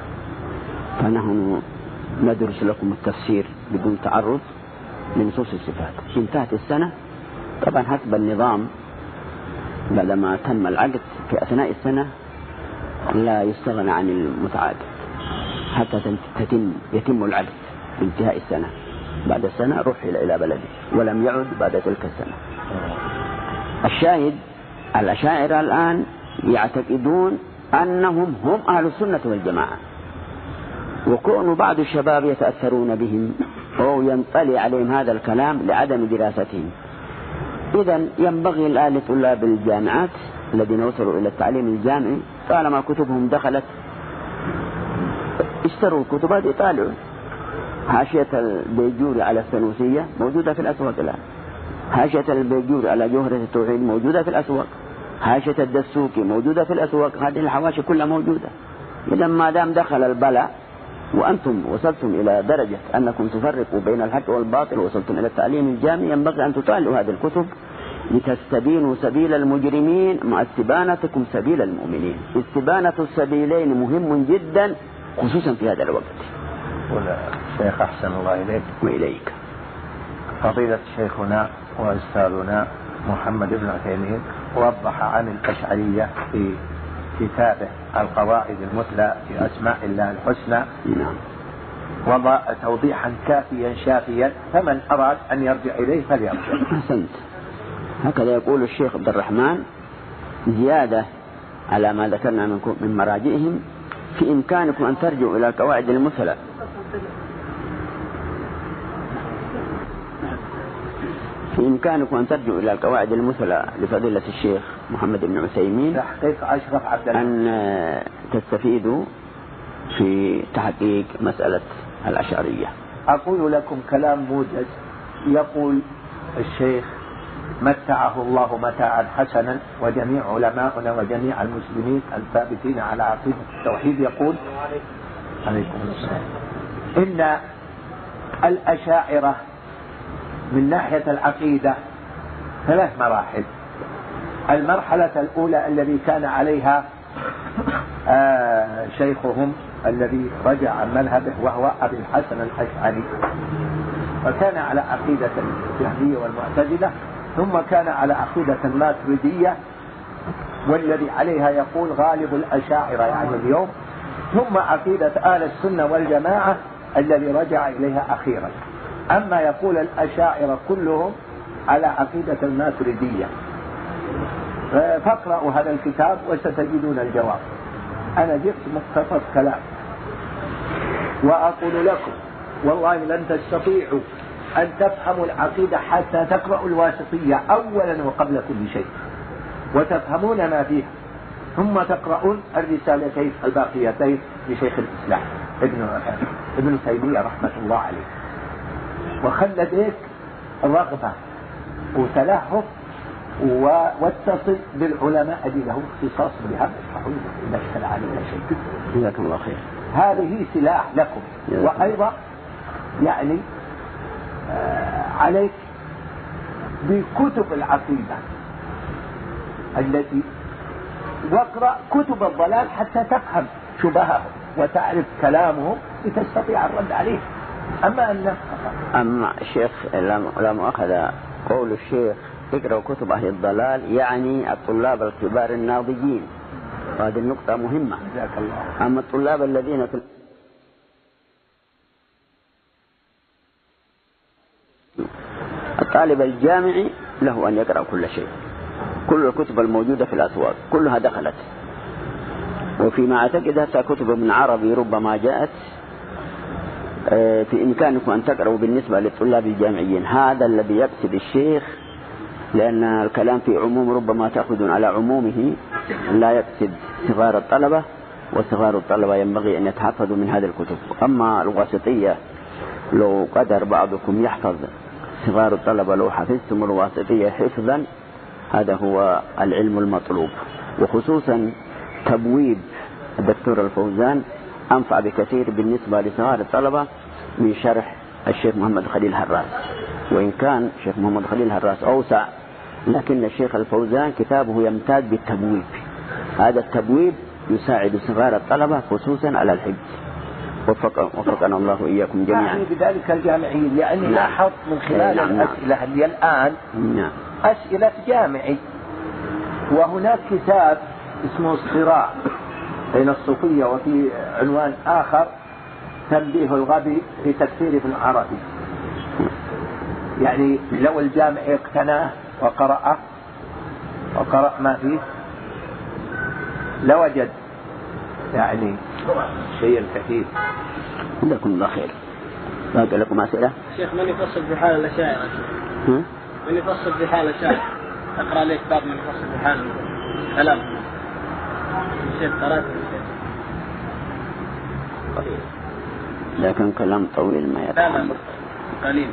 فنحن ندرس لكم التفسير بدون تعرض لنصوص الصفات. انتهت السنة طبعا حسب النظام، بعدما تم العقد في أثناء السنة لا يستغنى عن المتعاقد حتى يتم العقد بانتهاء السنة. بعد السنة رحل إلى بلده ولم يعد بعد تلك السنة. الشاهد الأشاعرة الآن يعتقدون أنهم هم أهل السنة والجماعة، وكون بعض الشباب يتأثرون بهم أو ينطلي عليهم هذا الكلام لعدم دراستهم. إذن ينبغي الآن لطلاب الجامعات الذين وصلوا إلى التعليم الجامعي طالما كتبهم دخلت اشتروا الكتبات يطالعوا. حاشية البيجوري على السنوسية موجودة في الأسواق الآن، حاشية البيجوري على جوهرة التوحيد موجودة في الأسواق، حاشية الدسوقي موجودة في الأسواق. هذه الحواشي كلها موجودة. إذا ما دام دخل البلاء وأنتم وصلتم إلى درجة أنكم تفرقوا بين الحق والباطل وصلتم إلى التعليم الجامعي، ينبغي أن تطالعوا هذه الكتب لتستبينوا سبيل المجرمين مع استبانتكم سبيل المؤمنين. استبانة السبيلين مهم جدا خصوصا في هذا الوقت. الشيخ أحسن الله إليك وإليك. فضيلة شيخنا وأستاذنا محمد بن عثيمين وضح عن الأشعرية في كتابه القواعد المثلى في أسماء الله الحسنى، وضع توضيحا كافيا شافيا، فمن أراد أن يرجع إليه فليرجع. أحسنت. هكذا يقول الشيخ عبد الرحمن زيادة على ما ذكرنا من مراجعهم: في إمكانكم أن ترجعوا إلى القواعد المثلى. في إمكانكم أن ترجعوا إلى القواعد المثلى لفضيلة الشيخ محمد بن عثيمين تحقيق أشرف عبد الله، أن تستفيدوا في تحقيق مسألة الأشعرية. أقول لكم كلام موجز. يقول الشيخ متعه الله متاعا حسنا، وجميع علماؤنا وجميع المسلمين الثابتين على عقيدة التوحيد يقول عليكم السلام إن الأشاعرة من ناحية العقيدة 3 مراحل. المرحلة الأولى الذي كان عليها شيخهم الذي رجع عن مذهبه وهو أبي الحسن الأشعري، فكان على عقيدة الجهمية والمعتزلة، ثم كان على عقيدة الماتريدية والذي عليها يقول غالب الأشاعرة يعني اليوم، ثم عقيدة أهل السنة والجماعة الذي رجع إليها أخيرا. أما يقول الأشاعرة كلهم على عقيدة الماتريدية. فاقرأوا هذا الكتاب وستجدون الجواب. أنا جبت مختصر كلام وأقول لكم والله لن تستطيعوا أن تفهموا العقيدة حتى تقرأوا الواسطية أولا وقبل كل شيء وتفهمون ما فيها، ثم تقرؤون الرسالتين الباقيتين لشيخ الإسلام ابن تيمية رحمة الله عليه، وخلديك رغبة وتلهف واتصل بالعلماء الذين لهم اختصاص بهذا الحدود إذا اشتل علينا شيء. جزاكم الله خير. هذه سلاح لكم، وأيضا يعني عليك بكتب العقيدة التي، واقرأ كتب الضلال حتى تفهم شبههم وتعرف كلامهم لتستطيع الرد عليه. أما الشيخ لا مؤاخذة قول الشيخ اقرأوا كتب أهل الضلال يعني الطلاب الكبار الناضجين، وهذه النقطة مهمة. جزاك الله. أما الطلاب الذين الطالب الجامعي له أن يقرأ كل شيء، كل الكتب الموجودة في الأسواق كلها دخلت، وفيما أعتقد حتى كتب ابن عربي ربما جاءت. في إمكانكم أن تقرأوا بالنسبة للطلاب الجامعيين. هذا الذي يقصد الشيخ، لأن الكلام في عموم ربما تأخذون على عمومه، لا يقصد صغار الطلبة، وصغار الطلبة ينبغي أن يتحفظوا من هذه الكتب. أما الواسطية لو قدر بعضكم يحفظ صغار الطلبة، لو حفظتم الواسطية حفظا، هذا هو العلم المطلوب. وخصوصا تبويب الدكتور الفوزان أنفع بكثير بالنسبة لصغار الطلبة من شرح الشيخ محمد خليل هراس، وإن كان الشيخ محمد خليل هراس أوسع، لكن الشيخ الفوزان كتابه يمتاز بالتبويب. هذا التبويب يساعد صغار الطلبة خصوصا على الحفظ. وفقنا الله إياكم جميعا. يعني بذلك الجامعيين، لأني لاحظت من خلال الأسئلة اللي الآن أسئلة جامعي، وهناك كتاب اسمه الصراع بين الصوفية، وفي عنوان آخر تنبيه الغبي في تكفير ابن عربي. يعني لو الجامع اقتناه وقرأ ما فيه لوجد يعني شيء كثير. جزاكم الله خير. باقي لكم أسئلة؟ شيخ من يفصل في حال الأشاعرة؟ من يفصل في حال الأشاعرة؟ أقرأ لك باب من يفصل في حال كلام الشيخ قرأت قليل، لكن كلام طويل ما يتحمل. قليل.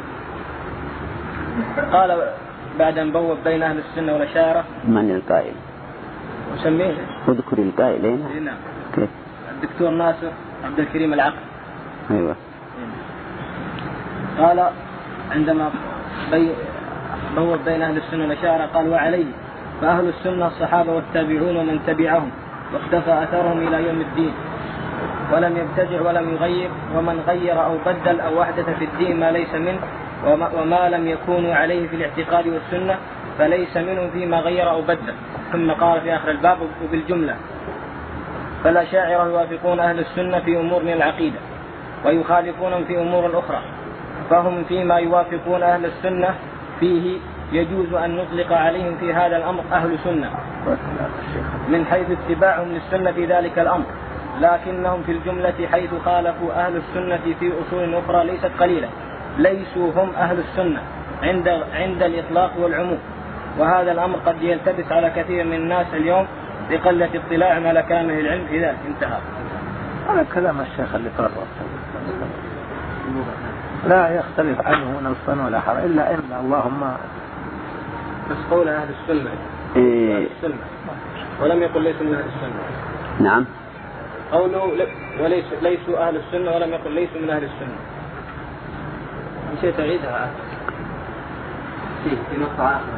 قال بعد أن بوب بين أهل السنة والأشاعرة. من القائل؟ وسميه اذكر القائلين. نعم. كيف؟ الدكتور ناصر عبد الكريم العقل. أيوة. قال عندما بوب بين أهل السنة والأشاعرة قال وعليه فأهل السنة الصحابة والتابعون ومن تبعهم واختفى أثرهم إلى يوم الدين، ولم يبتدع ولم يغير، ومن غير أو بدل أو أحدث في الدين ما ليس منه وما لم يكونوا عليه في الاعتقاد والسنة فليس منه فيما غير أو بدل. ثم قال في آخر الباب وبالجملة فالأشاعرة يوافقون أهل السنة في أمور من العقيدة ويخالفونهم في أمور أخرى، فهم فيما يوافقون أهل السنة فيه يجوز أن نطلق عليهم في هذا الأمر أهل سنة من حيث اتباعهم للسنة في ذلك الأمر، لكنهم في الجملة حيث خالفوا أهل السنة في أصول أخرى ليست قليلة ليسوا هم أهل السنة عند الإطلاق والعموم. وهذا الأمر قد يلتبس على كثير من الناس اليوم لقلة اطلاعهم على كامل العلم في ذلك. انتهى. هذا كلام الشيخ اللي قرر لا يختلف عنه نصا ولا حرج، إلا إن اللهم بس قول أهل السنة. أهل السنة ولم يقل ليسوا من أهل السنة. نعم. قوله ليسوا أهل السنة ولم يقل ليسوا من أهل السنة. نسيت أعيدها في نقطة آخر.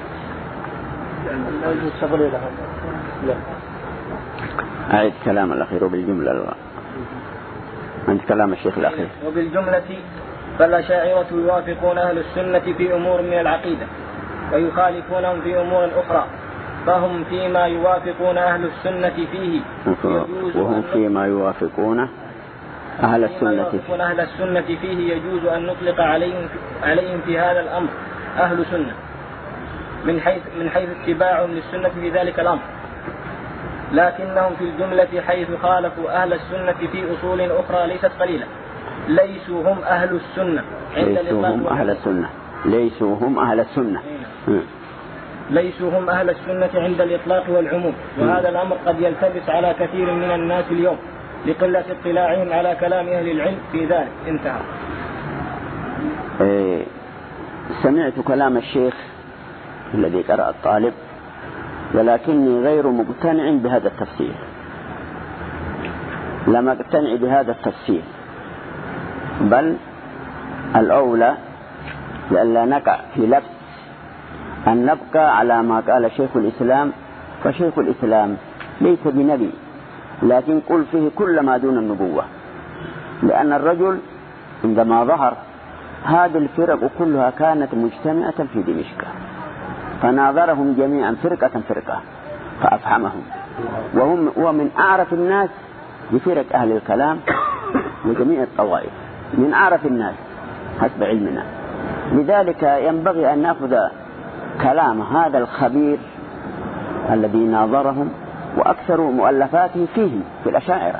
لا. أعيد كلام الأخير بالجملة. عند كلام الشيخ الأخير. وبالجملة فالأشاعرة يوافقون أهل السنة في أمور من العقيدة ويخالفونهم في أمور أخرى، فهم فيما يوافقون أهل السنة فيه وهم فيما يوافقون أهل السنة فيه يجوز أن نطلق عليهم في هذا الأمر أهل سنة من حيث اتباعهم للسنة في ذلك الأمر، لكنهم في الجملة حيث خالفوا أهل السنة في أصول أخرى ليست قليلة ليسوا هم أهل السنة عند ليسوا هم أهل السنة عند الإطلاق والعموم. وهذا الأمر قد يلتبس على كثير من الناس اليوم لقلة اطلاعهم على كلام أهل العلم في ذلك. انتهى. سمعت كلام الشيخ الذي قرأ الطالب، ولكني غير مقتنع بهذا التفسير. لم أقتنع بهذا التفسير، بل الأولى لئلا نقع في لبس أن نبقى على ما قال شيخ الإسلام. فشيخ الإسلام ليس بنبي، لكن قل فيه كل ما دون النبوة، لأن الرجل عندما ظهر هذه الفرق كلها كانت مجتمعة في دمشق، فناظرهم جميعا فرقة فأفهمهم، ومن أعرف الناس بفرق أهل الكلام وجميع الطوائف، من أعرف الناس حسب علمنا. لذلك ينبغي أن نأخذ كلام هذا الخبير الذي ناظرهم وأكثر مؤلفاته فيهم في الأشاعرة،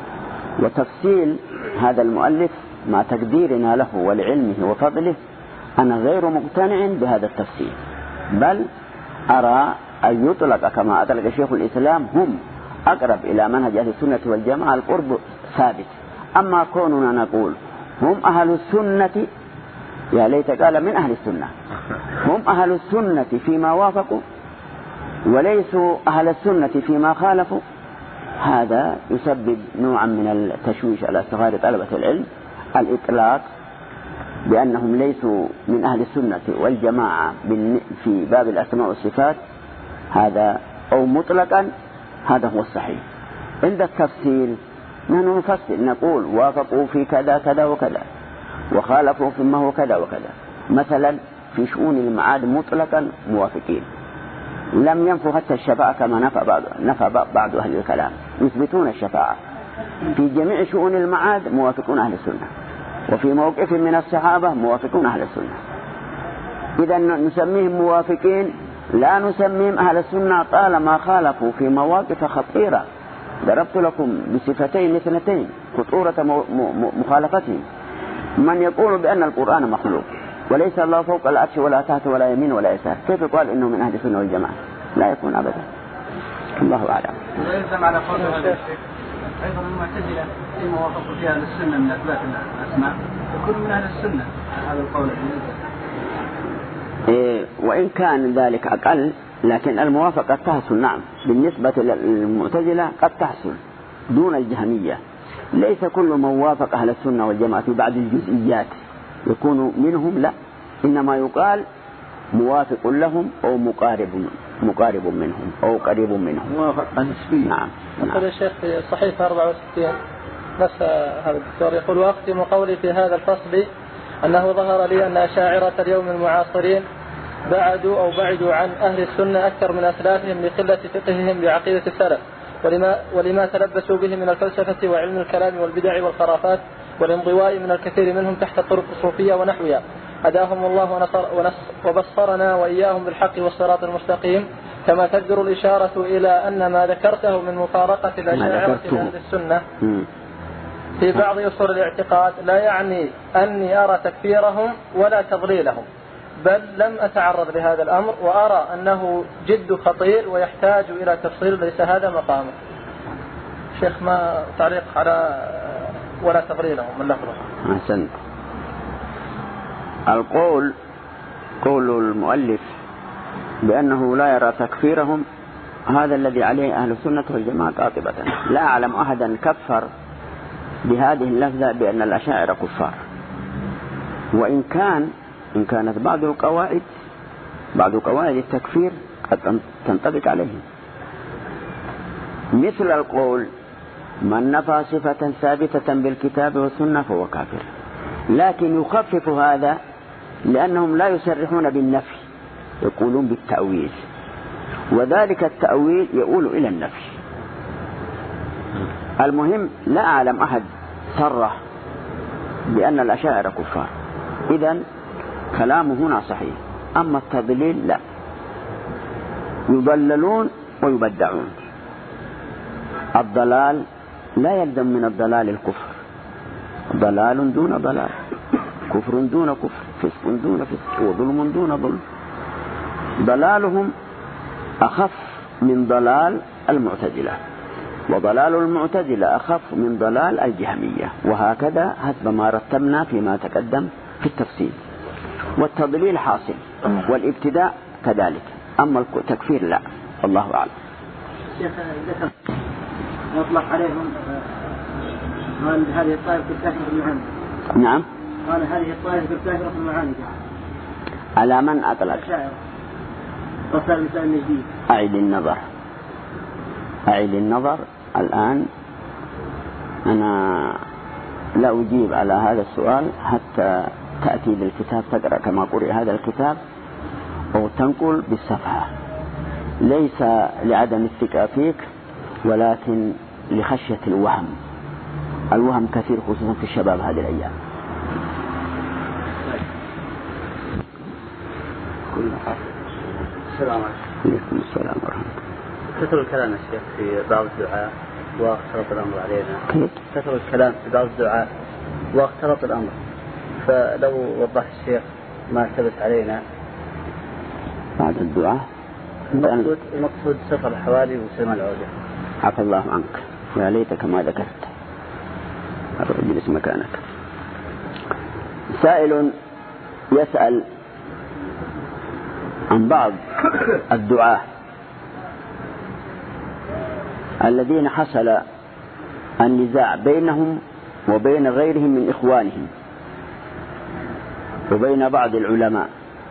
وتفصيل هذا المؤلف مع تقديرنا له ولعلمه وفضله. أنا غير مقتنع بهذا التفصيل، بل أرى أن يطلق كما أطلق شيخ الإسلام هم أقرب إلى منهج أهل السنة والجماعة، القرب ثابت. أما كوننا نقول هم أهل السنة، يا ليت قال من أهل السنة، هم أهل السنة فيما وافقوا وليسوا أهل السنة فيما خالفوا، هذا يسبب نوعا من التشويش على صغار طلبة العلم. الإطلاق بأنهم ليسوا من أهل السنة والجماعة في باب الأسماء والصفات هذا، أو مطلقا هذا هو الصحيح. عند التفصيل نحن نفصل نقول وافقوا في كذا كذا وكذا، وخالفوا فيما هو كذا وكذا. مثلا في شؤون المعاد مطلقا موافقين، لم ينفوا حتى الشفاعة كما نفى بعض أهل الكلام، يثبتون الشفاعة. في جميع شؤون المعاد موافقون أهل السنة، وفي موقف من الصحابة موافقون أهل السنة. إذا نسميهم موافقين، لا نسميهم أهل السنة طالما خالفوا في مواقف خطيرة. ضربت لكم بصفتين اثنتين خطورة مخالفتهم. من يقول بأن القرآن مخلوق وليس الله فوق العرش ولا تحت ولا يمين ولا يسار، كيف يقال إنه من أهل السنة والجماعة؟ لا يكون أبدا. الله أعلم. ويلزم على قول هذا الشيخ أيضا المعتزلة فيما وافقوا فيها للسنة من أثبات الأسماء يكون من أهل السنة، هذا القول وإن كان ذلك أقل، لكن الموافقة تحصل. نعم، بالنسبة للمعتزلة قد تحصل دون الجهمية. ليس كل من وافق أهل السنة والجماعة في بعض الجزئيات يكون منهم، لا، إنما يقال موافق لهم أو مقارب منهم أو قريب منهم، موافقة نسبية. نعم. يقول الشيخ في الصحيفة 64 نفس هذا الدكتور يقول: وأختم قولي في هذا الفصل أنه ظهر لي أن أشاعرة اليوم المعاصرين بعدوا عن أهل السنة أكثر من أسلافهم لقلة فقههم بعقيدة السلف، ولما تلبسوا به من الفلسفة وعلم الكلام والبدع والخرافات، والانضواء من الكثير منهم تحت الطرق الصوفية ونحوها. هداهم الله وبصرنا وإياهم بالحق والصراط المستقيم. كما تجدر الإشارة إلى أن ما ذكرته من مفارقة الأشاعرة لأهل السنة في بعض أصول الاعتقاد لا يعني أني أرى تكفيرهم ولا تضليلهم، بل لم أتعرض لهذا الأمر، وأرى أنه جد خطير ويحتاج إلى تفصيل، ليس هذا مقامه. شيخ، ما تعليق على ولا تضليلهم من لفظه؟ أحسنت. القول قول المؤلف بأنه لا يرى تكفيرهم، هذا الذي عليه أهل السنة والجماعة قاطبة. لا أعلم أحدا كفر بهذه اللفظة بأن الأشاعرة كفار، وإن كانت بعض قواعد التكفير قد تنطبق عليهم، مثل القول من نفى صفة ثابتة بالكتاب والسنة فهو كافر، لكن يخفف هذا لأنهم لا يصرحون بالنفي، يقولون بالتأويل، وذلك التأويل يؤول إلى النفي. المهم لا أعلم أحد صرح بأن الأشاعرة كفار، إذن كلامه هنا صحيح. أما التضليل لا، يضللون ويبدعون. الضلال لا يلزم من الضلال الكفر، ضلال دون ضلال، كفر دون كفر، فسق دون فسق، وظلم دون ظلم. ضلالهم أخف من ضلال المعتزلة، وضلال المعتزلة أخف من ضلال الجهمية، وهكذا حسب ما رتبنا فيما تقدم في التفصيل. والتضليل حاصل والابتداء كذلك، أما التكفير لا، الله أعلم. شيخ، يطلق عليهم قال هذه الطائفة الكافرة المعاني. نعم، قال هذه الطائفة الكافرة المعاني. على من أطلق؟ رسال المسائل النجدية. أعيد النظر الآن. أنا لا أجيب على هذا السؤال حتى تأتي بالكتاب تقرأ كما قرئ هذا الكتاب أو تنقل بالصفحة، ليس لعدم الثقة فيك ولكن لخشية الوهم كثير خصوصا في الشباب هذه الأيام. السلام عليكم السلام ورحمة الله. كثر الكلام الشيخ في بعض الدعاء واختلط الأمر علينا. كثر الكلام في بعض الدعاء واختلط الأمر، فلو وضح الشيخ ما ثبت علينا بعد الدعاء. المقصود سفر الحوالي وسمع العودة. عفى الله عنك، يا ليتك ما ذكرت. اجلس مكانك. سائل يسأل عن بعض الدعاة الذين حصل النزاع بينهم وبين غيرهم من إخوانهم وبين بعض العلماء.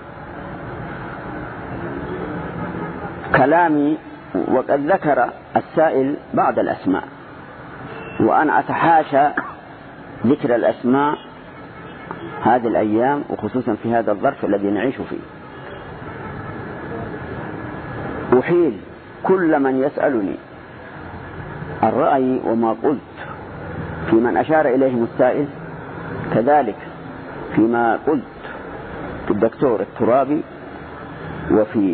كلامي وقد ذكر السائل بعض الأسماء، وأنا أتحاشى ذكر الأسماء هذه الأيام وخصوصا في هذا الظرف الذي نعيش فيه. أحيل كل من يسألني الرأي وما قلت في من أشار إليهم السائل، كذلك فيما قلت في الدكتور الترابي وفي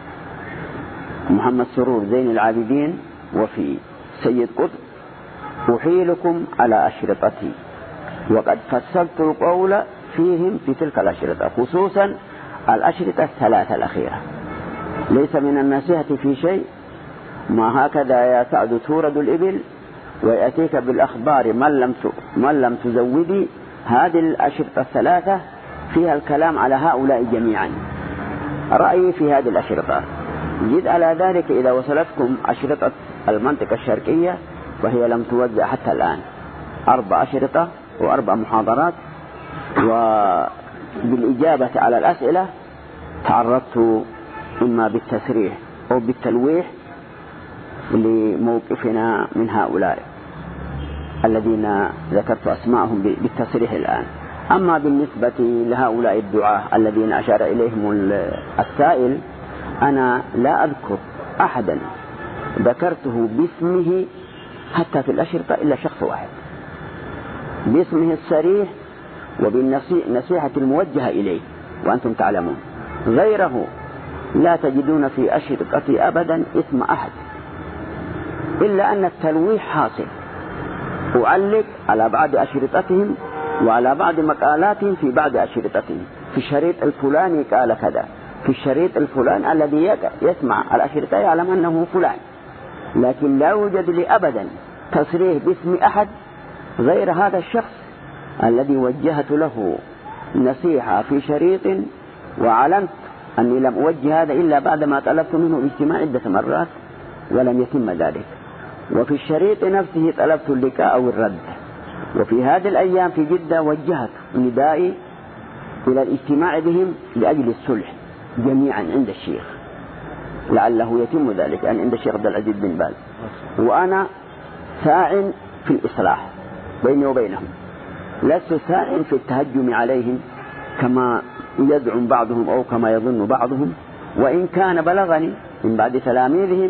محمد سرور زين العابدين وفي سيد قطب. أحيلكم على أشرطتي، وقد فصلت القول فيهم في تلك الأشرطة، خصوصا الأشرطة الثلاثة الأخيرة. ليس من النصيحة في شيء، ما هكذا يا سعد تورد الإبل ويأتيك بالأخبار من لم تزودي. هذه الأشرطة الثلاثة فيها الكلام على هؤلاء جميعا. رأيي في هذه الأشرطة. زد على ذلك إذا وصلتكم أشرطة المنطقة الشرقية فهي لم توزع حتى الآن، 4 أشرطة و4 محاضرات. وبالإجابة على الأسئلة تعرضت إما بالتسريح أو بالتلويح لموقفنا من هؤلاء الذين ذكرت أسماءهم بالتصريح الآن. أما بالنسبة لهؤلاء الدعاة الذين أشار إليهم السائل، أنا لا أذكر أحدا ذكرته باسمه حتى في الأشرطة إلا شخص واحد باسمه الصريح وبالنصيحة الموجهة إليه وأنتم تعلمون. غيره لا تجدون في أشرطتي أبدا اسم أحد، إلا أن التلويح حاصل. أعلق على بعض أشرطتهم وعلى بعض مقالاتهم في بعض أشرطتهم. في الشريط الفلاني قال كذا، في الشريط الفلاني الذي يسمع الأشرطة يعلم أنه فلان، لكن لا يوجد لي أبدا تصريح باسم أحد غير هذا الشخص الذي وجهت له نصيحة في شريط، وعلمت أني لم أوجه هذا إلا بعدما طلبت منه الاجتماع عدة مرات ولم يتم ذلك. وفي الشريط نفسه طلبت اللقاء أو الرد. وفي هذه الأيام في جدة وجهت ندائي إلى الاجتماع بهم لأجل الصلح جميعا عند الشيخ، لعله يتم ذلك أن عند الشيخ عبد العزيز بن باز. وأنا ساع في الإصلاح بيني وبينهم، لست ساع في التهجم عليهم كما يزعم بعضهم أو كما يظن بعضهم. وإن كان بلغني من بعد تلاميذهم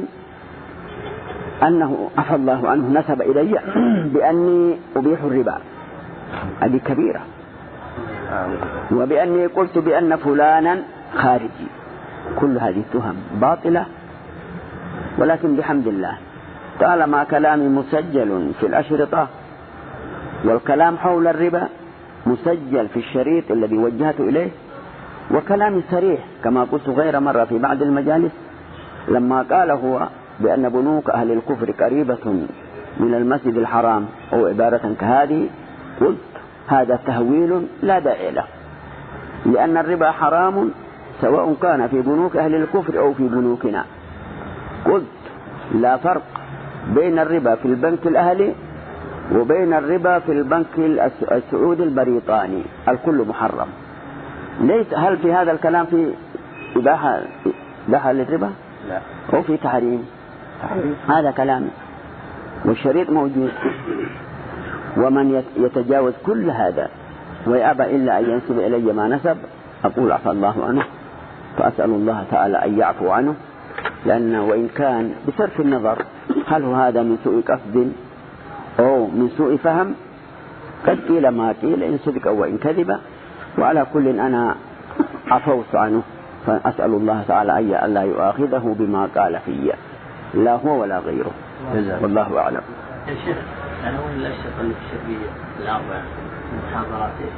أنه عفى الله عنه نسب إلي بأني أبيح الربا، هذه كبيرة، وبأني قلت بأن فلانا خارجي. كل هذه تهم باطلة، ولكن بحمد الله طالما كلامي مسجل في الأشرطة والكلام حول الربا مسجل في الشريط الذي وجهت إليه، وكلامي صريح كما قلت غير مرة في بعض المجالس لما قال هو بأن بنوك أهل الكفر قريبة من المسجد الحرام أو عبارة كهذه، قلت هذا تهويل لا داعي له، لأن الربا حرام سواء كان في بنوك أهل الكفر أو في بنوكنا. قلت لا فرق بين الربا في البنك الأهلي وبين الربا في البنك السعودي البريطاني، الكل محرم. ليس هل في هذا الكلام في إباحة للربا؟ لا. أو في تحريم؟ هذا كلامي والشريط موجود. ومن يتجاوز كل هذا ويأبى إلا أن ينسب إلي ما نسب أقول عفى الله عنه، فأسأل الله تعالى أن يعفو عنه، لأنه وإن كان بصرف النظر هل هذا من سوء قصد أو من سوء فهم قد قيل ما قيل إن صدق وإن كذب، وعلى كل أنا عفوت عنه، فأسأل الله تعالى أن لا يؤاخذه بما قال فيه لا هو ولا غيره، والله أعلم. يا شيخ أنا وين الأشياء اللي في الشرعية الأربعة محاضرات إيش؟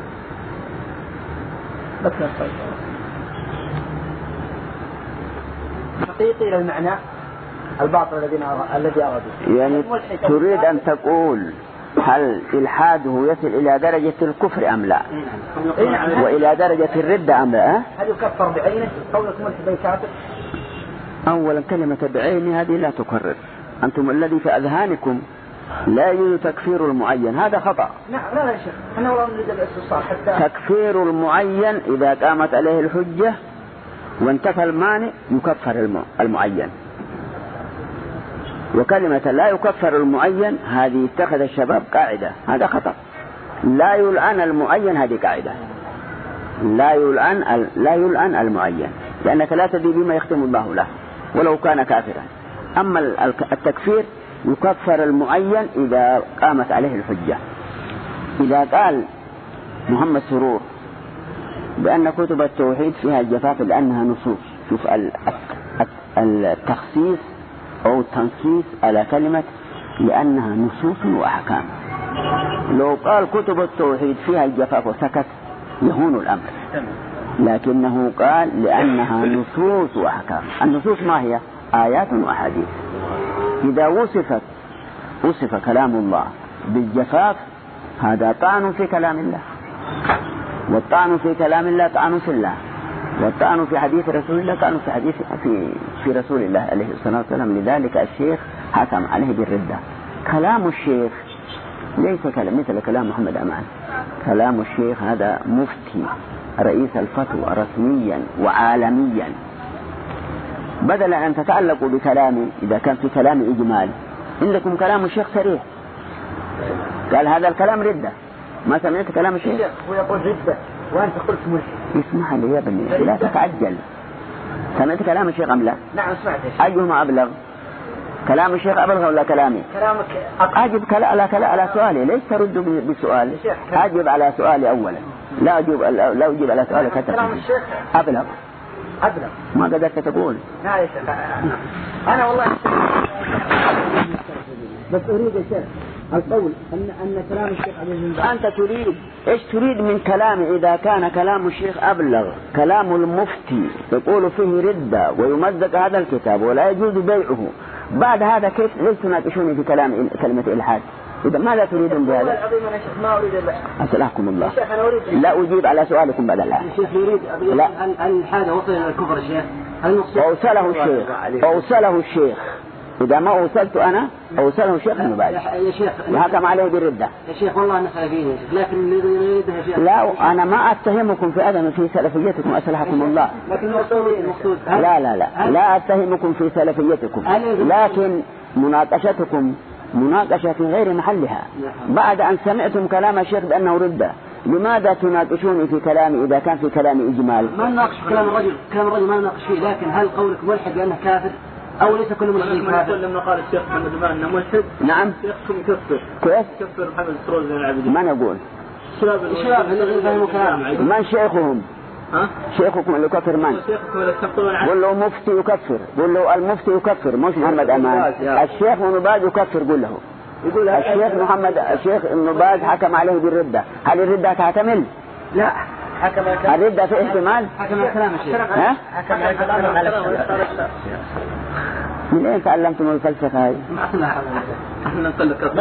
حقيقي للمعنى الباطل الذي أرادوا. يعني تريد أن تقول هل إلحاده يصل إلى درجة الكفر أم لا؟ وإلى درجة الردة أم لا؟ هل يكفر بعينه قولكم الحبي كافر؟ أولا كلمة بعينه هذه لا تكرر، أنتم الذي في أذهانكم لا يوجد تكفير المعين، هذا خطأ. نعم لا يا شيخ أنا والله نريد الاستفسار حتى تكفير المعين إذا قامت عليه الحجة وانتفى المانع يكفر المعين، وكلمة لا يكفر المعين هذه اتخذ الشباب قاعدة، هذا خطأ. لا يلعن المعين هذه قاعدة، لا يلعن المعين، لأنك لا تدري بما يختم الله له ولو كان كافرا. أما التكفير يكفر المعين إذا قامت عليه الحجة. إذا قال محمد سرور بأن كتب التوحيد فيها الجفاف لأنها نصوص، شوف التخصيص أو التنصيص على كلمة لأنها نصوص وأحكام. لو قال كتب التوحيد فيها الجفاف وسكت يهون الأمر، لكنه قال لأنها نصوص وأحكام. النصوص ما هي؟ آيات وأحاديث. إذا وصف كلام الله بالجفاف هذا طعن في كلام الله، والطعن في كلام الله طعن في الله، والطعن في حديث رسول الله طعن في حديث في رسول الله عليه الصلاة والسلام. لذلك الشيخ حكم عليه بالردة. كلام الشيخ ليس مثل كلام محمد أمان. كلام الشيخ هذا مفتي رئيس الفتوى رسميا وعالميا، بدل أن تتعلقوا بكلامي إذا كان في كلام إجمال. عندكم كلام الشيخ صريح، قال هذا الكلام ردة. ما سمعت كلام الشيخ؟ هو يقول ردة وأنت قلت ملحد. اسمح لي يا بني لا تتعجل. سمعت كلام الشيخ أم لا؟ نعم سمعت. أيهما أبلغ؟ كلام الشيخ أبلغ ولا كلامي؟ كلامك أجب على سؤالي، ليش ترد بسؤال؟ أجب على سؤالي أولا، لا أجيب على سؤالك حتى. كلام الشيخ أبلغ ما قدرت تقول. لا يا شيخ أنا والله بس أريد يا شيخ القول أن كلام الشيخ أنت تريد إيش تريد من كلامي؟ إذا كان كلام الشيخ أبلغ، كلام المفتي يقول فيه ردة ويمزق هذا الكتاب ولا يجوز بيعه، بعد هذا كيف ليس تناقشوني في كلمة إلحاد؟ إذا ماذا تريدون بهذا؟ ما أريد أسألكم الله، لا أجيب على سؤالكم بعد الآن. الشيخ يريد الإلحاد وصل إلى الكفر الشيخ، أوصله الشيخ إذا ما أوصلت أنا أوصله الشيخ ابن باز وحكم عليه بالردة. يا شيخ والله نسأل فيه لكن نريدها يا شيخ. لا أنا ما أتهمكم في أدم في سلفيتكم أسلحكم الله. لكن المقصود لا أتهمكم في سلفيتكم، لكن مناقشتكم مناقشة في غير محلها. بعد أن سمعتم كلام الشيخ بأنه ردة لماذا تناقشوني في كلامي إذا كان في كلامي إجمال؟ ما نناقش كلام الرجل ما نناقش فيه، لكن هل قولك ملحد بأنه كافر أو ليس كل ملحد كافر؟ لما قال الشيخ محمد أمان أنه ملحد نعم شيخكم يكفر كيف؟ يكفر محمد سرور زين العابدين. ما نقول الشباب الذين فهموا كلام من شيخهم؟ شيخكم اللي يكفر من؟ قل له مفتي يكفر، قل له المفتي يكفر مش محمد أمان. الشيخ ابن باز يكفر قل له. الشيخ ابن باز حكم عليه بالردة. هل الردة تعتمل؟ لا حكم الردة في احتمال؟ حكم كلام الشيخ. حكم من اين تعلمتم الفلسفة هاي؟ احنا نقول لك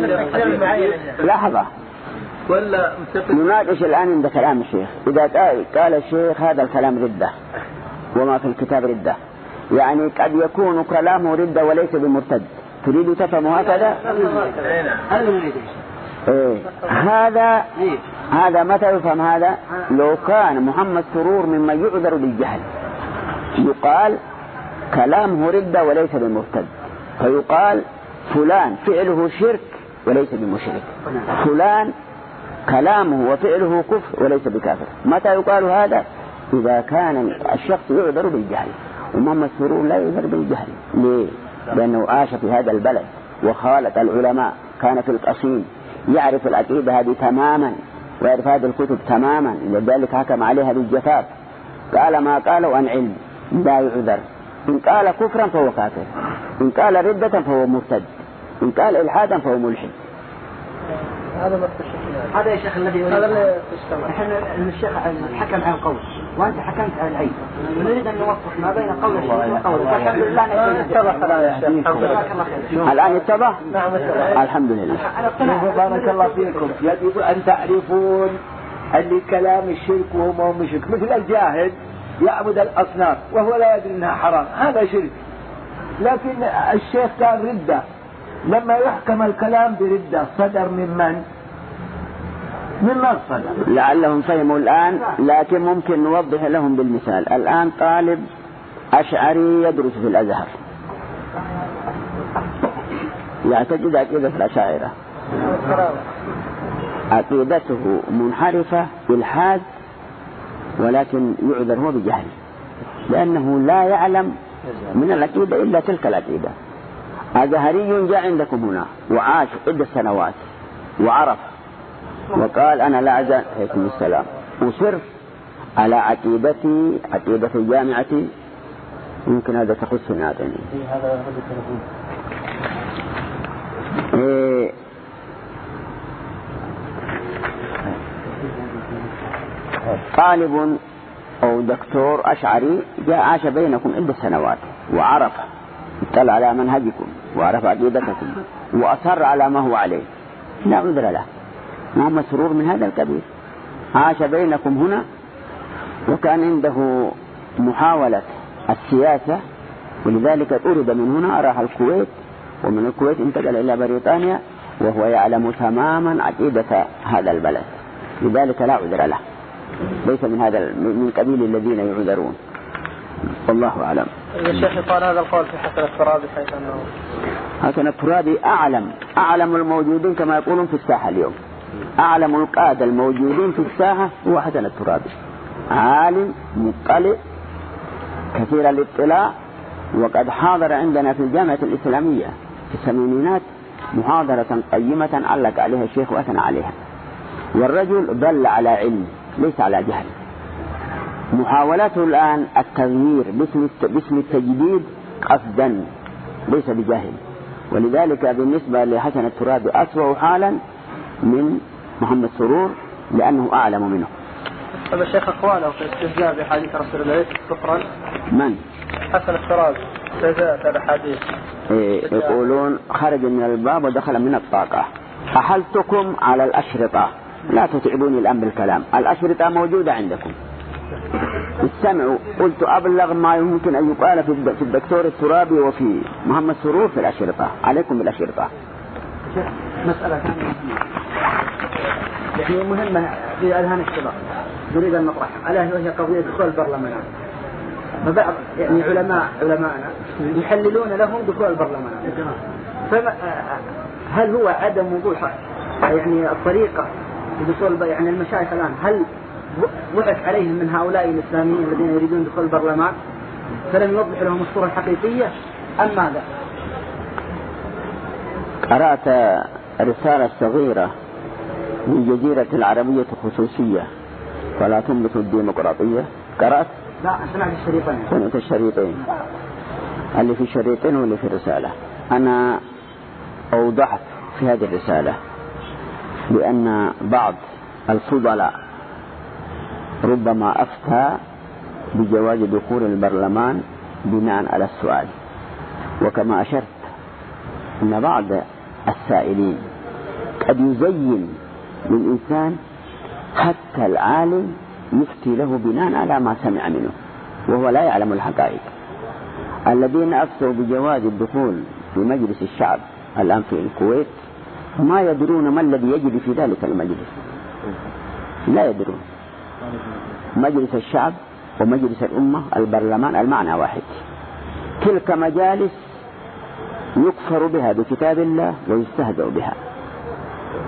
لحظة ولا نناقش الآن عند كلام الشيخ. إذا قال الشيخ هذا الكلام ردة وما في الكتاب ردة، يعني قد يكون كلامه ردة وليس بمرتد، تريد تفهم هكذا؟ هذا متى يفهم هذا؟ لو كان محمد سرور ممن يعذر بالجهل يقال كلامه ردة وليس بمرتد، فيقال فلان فعله شرك وليس بمشرك، فلان كلامه وفعله كفر وليس بكافر. متى يقال هذا؟ إذا كان الشخص يعذر بالجهل، ومحمد سرور لا يعذر بالجهل. ليه؟ لأنه عاش في هذا البلد وخالط العلماء، كان في القصيم، يعرف العقيدة هذه تماما ويعرف هذه الكتب تماما، لذلك حكم عليها بالجفاف. قال ما قالوا عن علم لا يعذر، إن قال كفرا فهو كافر، إن قال ردة فهو مرتد، إن قال إلحادا فهو ملحد. هذا يا شيخ الذي يريد. احنا الشيخ حكم عن قول وانت حكمت عن العين، نريد ان نوفق ما بين قول الشيخ وقوله. الحمد لله الان اتضح. نعم الحمد لله. بارك الله فيكم. يجب ان تعرفون ان كلام الشرك وهو مشرك، مثل الجاهل يعبد الاصنام وهو لا يدري انها حرام، هذا شرك. لكن الشيخ قال ردة، لما يحكم الكلام بردة صدر من صدر؟ لعلهم فهموا الآن، لكن ممكن نوضح لهم بالمثال. الآن طالب أشعري يدرس في الأزهر، يعتقد عقيدة الأشاعرة، عقيدته منحرفة بالحاد، ولكن يعذر هو بجهل، لأنه لا يعلم من العقيدة إلا تلك العقيدة. أزهري جاء عندكم هنا وعاش عدة سنوات وعرف وقال أنا لا أزال عليكم السلام أصر على عقيدتي، عقيدة جامعتي. يمكن هذا تخصني أعطيني. طالب أو دكتور أشعري جاء عاش بينكم عدة سنوات وعرف، اطلع على منهجكم وعرف عقيدتكم وأصر على ما هو عليه، لا عذر له. محمد سرور من هذا القبيل، عاش بينكم هنا وكان عنده محاولة السياسة، ولذلك أرد من هنا راح الكويت، ومن الكويت انتقل إلى بريطانيا وهو يعلم تماما عقيدة هذا البلد، لذلك لا عذر له، ليس من قبيل الذين يعذرون. والله أعلم. الشيخ يقال هذا القول في حسن الترابي، حيث أنه حسن الترابي أعلم الموجودين كما يقولون في الساحة اليوم، أعلم القادة الموجودين في الساحة هو حسن الترابي، عالم مطلع كثير الاطلاع، وقد حاضر عندنا في الجامعة الإسلامية في الثمانينات محاضرة قيمة علق عليها الشيخ وأثنى عليها، والرجل دل على علم ليس على جهل. محاولته الآن التغيير باسم التجديد قصدا ليس بجاهل، ولذلك بالنسبة لحسن الترابي أسوأ حالا من محمد سرور لأنه أعلم منه. طيب الشيخ أقواله في استهزاء بحديث رسول الله كفرا؟ من؟ حسن الترابي استهزاء بالحديث. يقولون خرج من الباب ودخل من الطاقة. أحلتكم على الأشرطة، لا تتعبوني الآن بالكلام، الأشرطة موجودة عندكم، استمعوا. قلت أبلغ ما يمكن أن يقال في الدكتور الترابي وفي محمد سرور في الأشرطة، عليكم بالأشرطة. مسألة يعني مهمة في أذهان الشباب نريد أن نطرحها، ألا وهي قضية دخول البرلمان. فبعض يعني علماءنا يحللون لهم دخول البرلمان، هل هو عدم وضوح يعني الطريقة لدخول يعني المشايخ الآن، هل وقف عليهم من هؤلاء الإسلاميين الذين يريدون دخول البرلمان فلم يوضح لهم الصورة الحقيقية أم ماذا؟ قرأت رسالة صغيرة من جزيرة العربية خصوصية فلا تنبت الديمقراطية، قرأت؟ لا سمعت الشريطين. سمعت الشريطين، اللي في الشريطين واللي في الرسالة. أنا أوضحت في هذه الرسالة بأن بعض الفضلاء ربما أفتى بجواز دخول البرلمان بناء على السؤال، وكما أشرت أن بعض السائلين قد يزين للإنسان حتى العالم يفتي له بناء على ما سمع منه وهو لا يعلم الحقائق. الذين أفتوا بجواز الدخول في مجلس الشعب الآن في الكويت ما يدرون ما الذي يجري في ذلك المجلس، لا يدرون. مجلس الشعب ومجلس الأمة البرلمان المعنى واحد، تلك مجالس يكفر بها بكتاب الله ويستهزأ بها،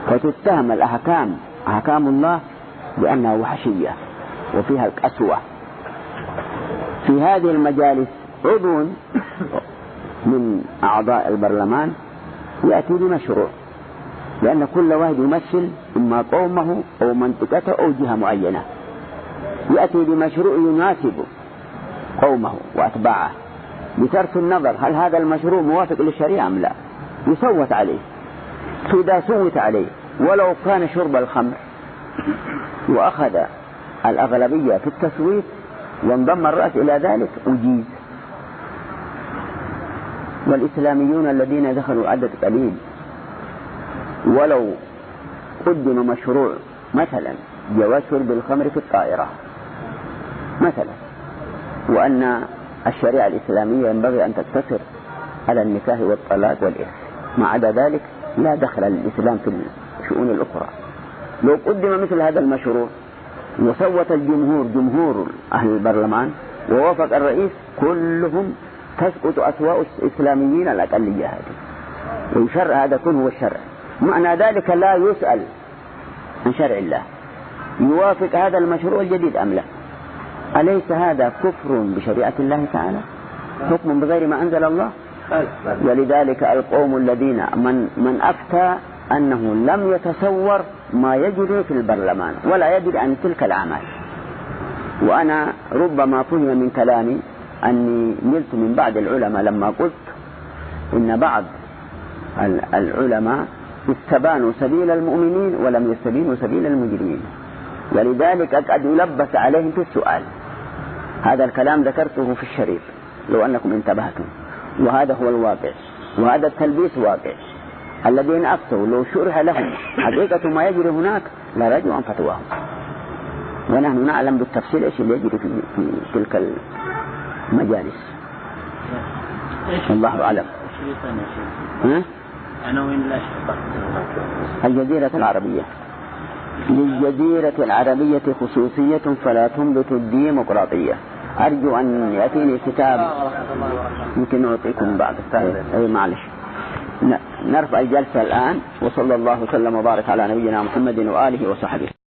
فتتهم أحكام الله بأنها وحشية وفيها القسوة. في هذه المجالس عضو من أعضاء البرلمان يأتي بمشروع، لأن كل واحد يمثل إما قومه أو منطقته أو جهة معينة، يأتي بمشروع يناسب قومه وأتباعه بصرف النظر هل هذا المشروع موافق للشريعة أم لا، يصوت عليه. فإذا صوت عليه ولو كان شرب الخمر وأخذ الأغلبية في التصويت وانضم الرأس إلى ذلك أجيز. والإسلاميون الذين دخلوا عدد قليل ولو قدم مشروع مثلا جواز شرب الخمر في الطائرة مثلا، وأن الشريعة الإسلامية ينبغي أن تقتصر على النكاح والطلاق والإرث، ما عدا ذلك لا دخل الإسلام في الشؤون الأخرى. لو قدم مثل هذا المشروع وصوت جمهور أهل البرلمان ووافق الرئيس كلهم تسقط أسواء الإسلاميين الأقلية هذه، والشرع هذا كله هو الشرع. معنى ذلك لا يسأل عن شرع الله، يوافق هذا المشروع الجديد أم لا. أليس هذا كفر بشريعة الله تعالى، حكم بغير ما أنزل الله؟ ولذلك القوم الذين من أفتى أنه لم يتصور ما يجري في البرلمان ولا يدري عن تلك الأعمال. وأنا ربما فهم من كلامي أني نلت من بعض العلماء لما قلت إن بعض العلماء استبانوا سبيل المؤمنين ولم يستبينوا سبيل المجرمين، ولذلك قد يلبس عليهم في السؤال. هذا الكلام ذكرته في الشريف لو أنكم انتبهتم، وهذا هو الواقع، وهذا التلبيس واقع. الذين أفتوا لو شرح لهم حقيقة ما يجري هناك لرجعوا عن فتواهم، ونحن نعلم بالتفصيل ايش اللي يجري في تلك المجالس. الله أعلم. الجزيرة العربية، للجزيرة العربية خصوصية فلا تنبت الديمقراطية. أرجو أن يأتيني كتاب يمكن نعطيكم بعد. أي معلش، نرفع الجلسة الآن، وصلى الله وسلم وبارك على نبينا محمد وآله وصحبه.